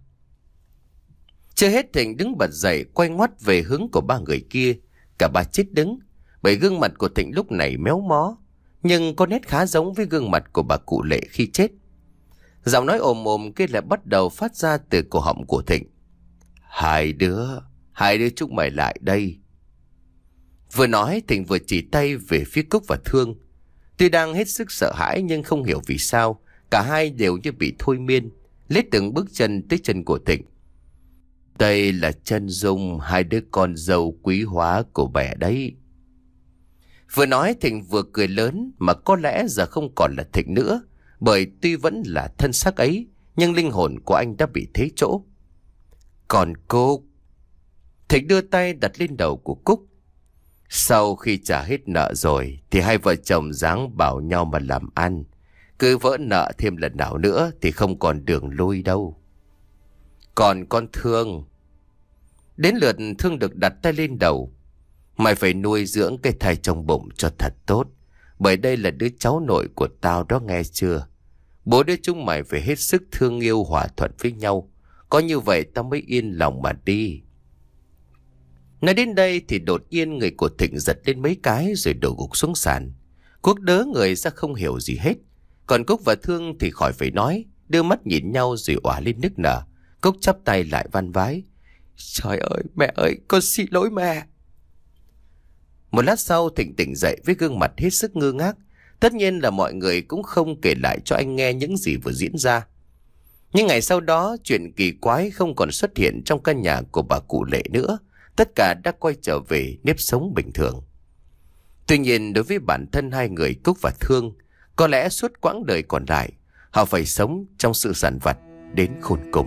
Chưa hết, Thịnh đứng bật dậy quay ngoắt về hướng của ba người kia. Cả ba chết đứng, bởi gương mặt của Thịnh lúc này méo mó, nhưng có nét khá giống với gương mặt của bà cụ Lệ khi chết. Giọng nói ồm ồm kia lại bắt đầu phát ra từ cổ họng của Thịnh: Hai đứa, hai đứa chúng mày lại đây." Vừa nói, Thịnh vừa chỉ tay về phía Cúc và Thương. Tuy đang hết sức sợ hãi nhưng không hiểu vì sao cả hai đều như bị thôi miên, lết từng bước chân tới chân của Thịnh. Đây là chân dung hai đứa con dâu quý hóa của mẹ đấy. Vừa nói Thịnh vừa cười lớn, mà có lẽ giờ không còn là Thịnh nữa, bởi tuy vẫn là thân xác ấy, nhưng linh hồn của anh đã bị thế chỗ. Còn Cúc. Thịnh đưa tay đặt lên đầu của Cúc. Sau khi trả hết nợ rồi thì hai vợ chồng dáng bảo nhau mà làm ăn. Cứ vỡ nợ thêm lần nào nữa thì không còn đường lui đâu. Còn con Thương. Đến lượt Thương được đặt tay lên đầu. Mày phải nuôi dưỡng cái thai trong bụng cho thật tốt, bởi đây là đứa cháu nội của tao đó, nghe chưa? Bố đứa chúng mày phải hết sức thương yêu hòa thuận với nhau. Có như vậy tao mới yên lòng mà đi. Nói đến đây thì đột nhiên người của Thịnh giật lên mấy cái rồi đổ gục xuống sàn. Quốc đớ người ra không hiểu gì hết. Còn Cúc và Thương thì khỏi phải nói, đưa mắt nhìn nhau rồi òa lên nức nở. Cúc chắp tay lại van vái. Trời ơi, mẹ ơi, con xin lỗi mẹ. Một lát sau Thịnh tỉnh dậy với gương mặt hết sức ngơ ngác. Tất nhiên là mọi người cũng không kể lại cho anh nghe những gì vừa diễn ra. Nhưng ngày sau đó, chuyện kỳ quái không còn xuất hiện trong căn nhà của bà cụ Lệ nữa. Tất cả đã quay trở về nếp sống bình thường. Tuy nhiên đối với bản thân hai người Cúc và Thương, có lẽ suốt quãng đời còn lại, họ phải sống trong sự dằn vặt đến khôn cùng.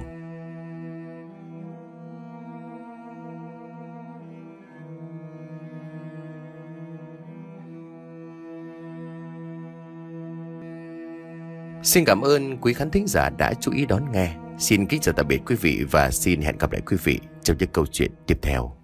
Xin cảm ơn quý khán thính giả đã chú ý đón nghe. Xin kính chào tạm biệt quý vị và xin hẹn gặp lại quý vị trong những câu chuyện tiếp theo.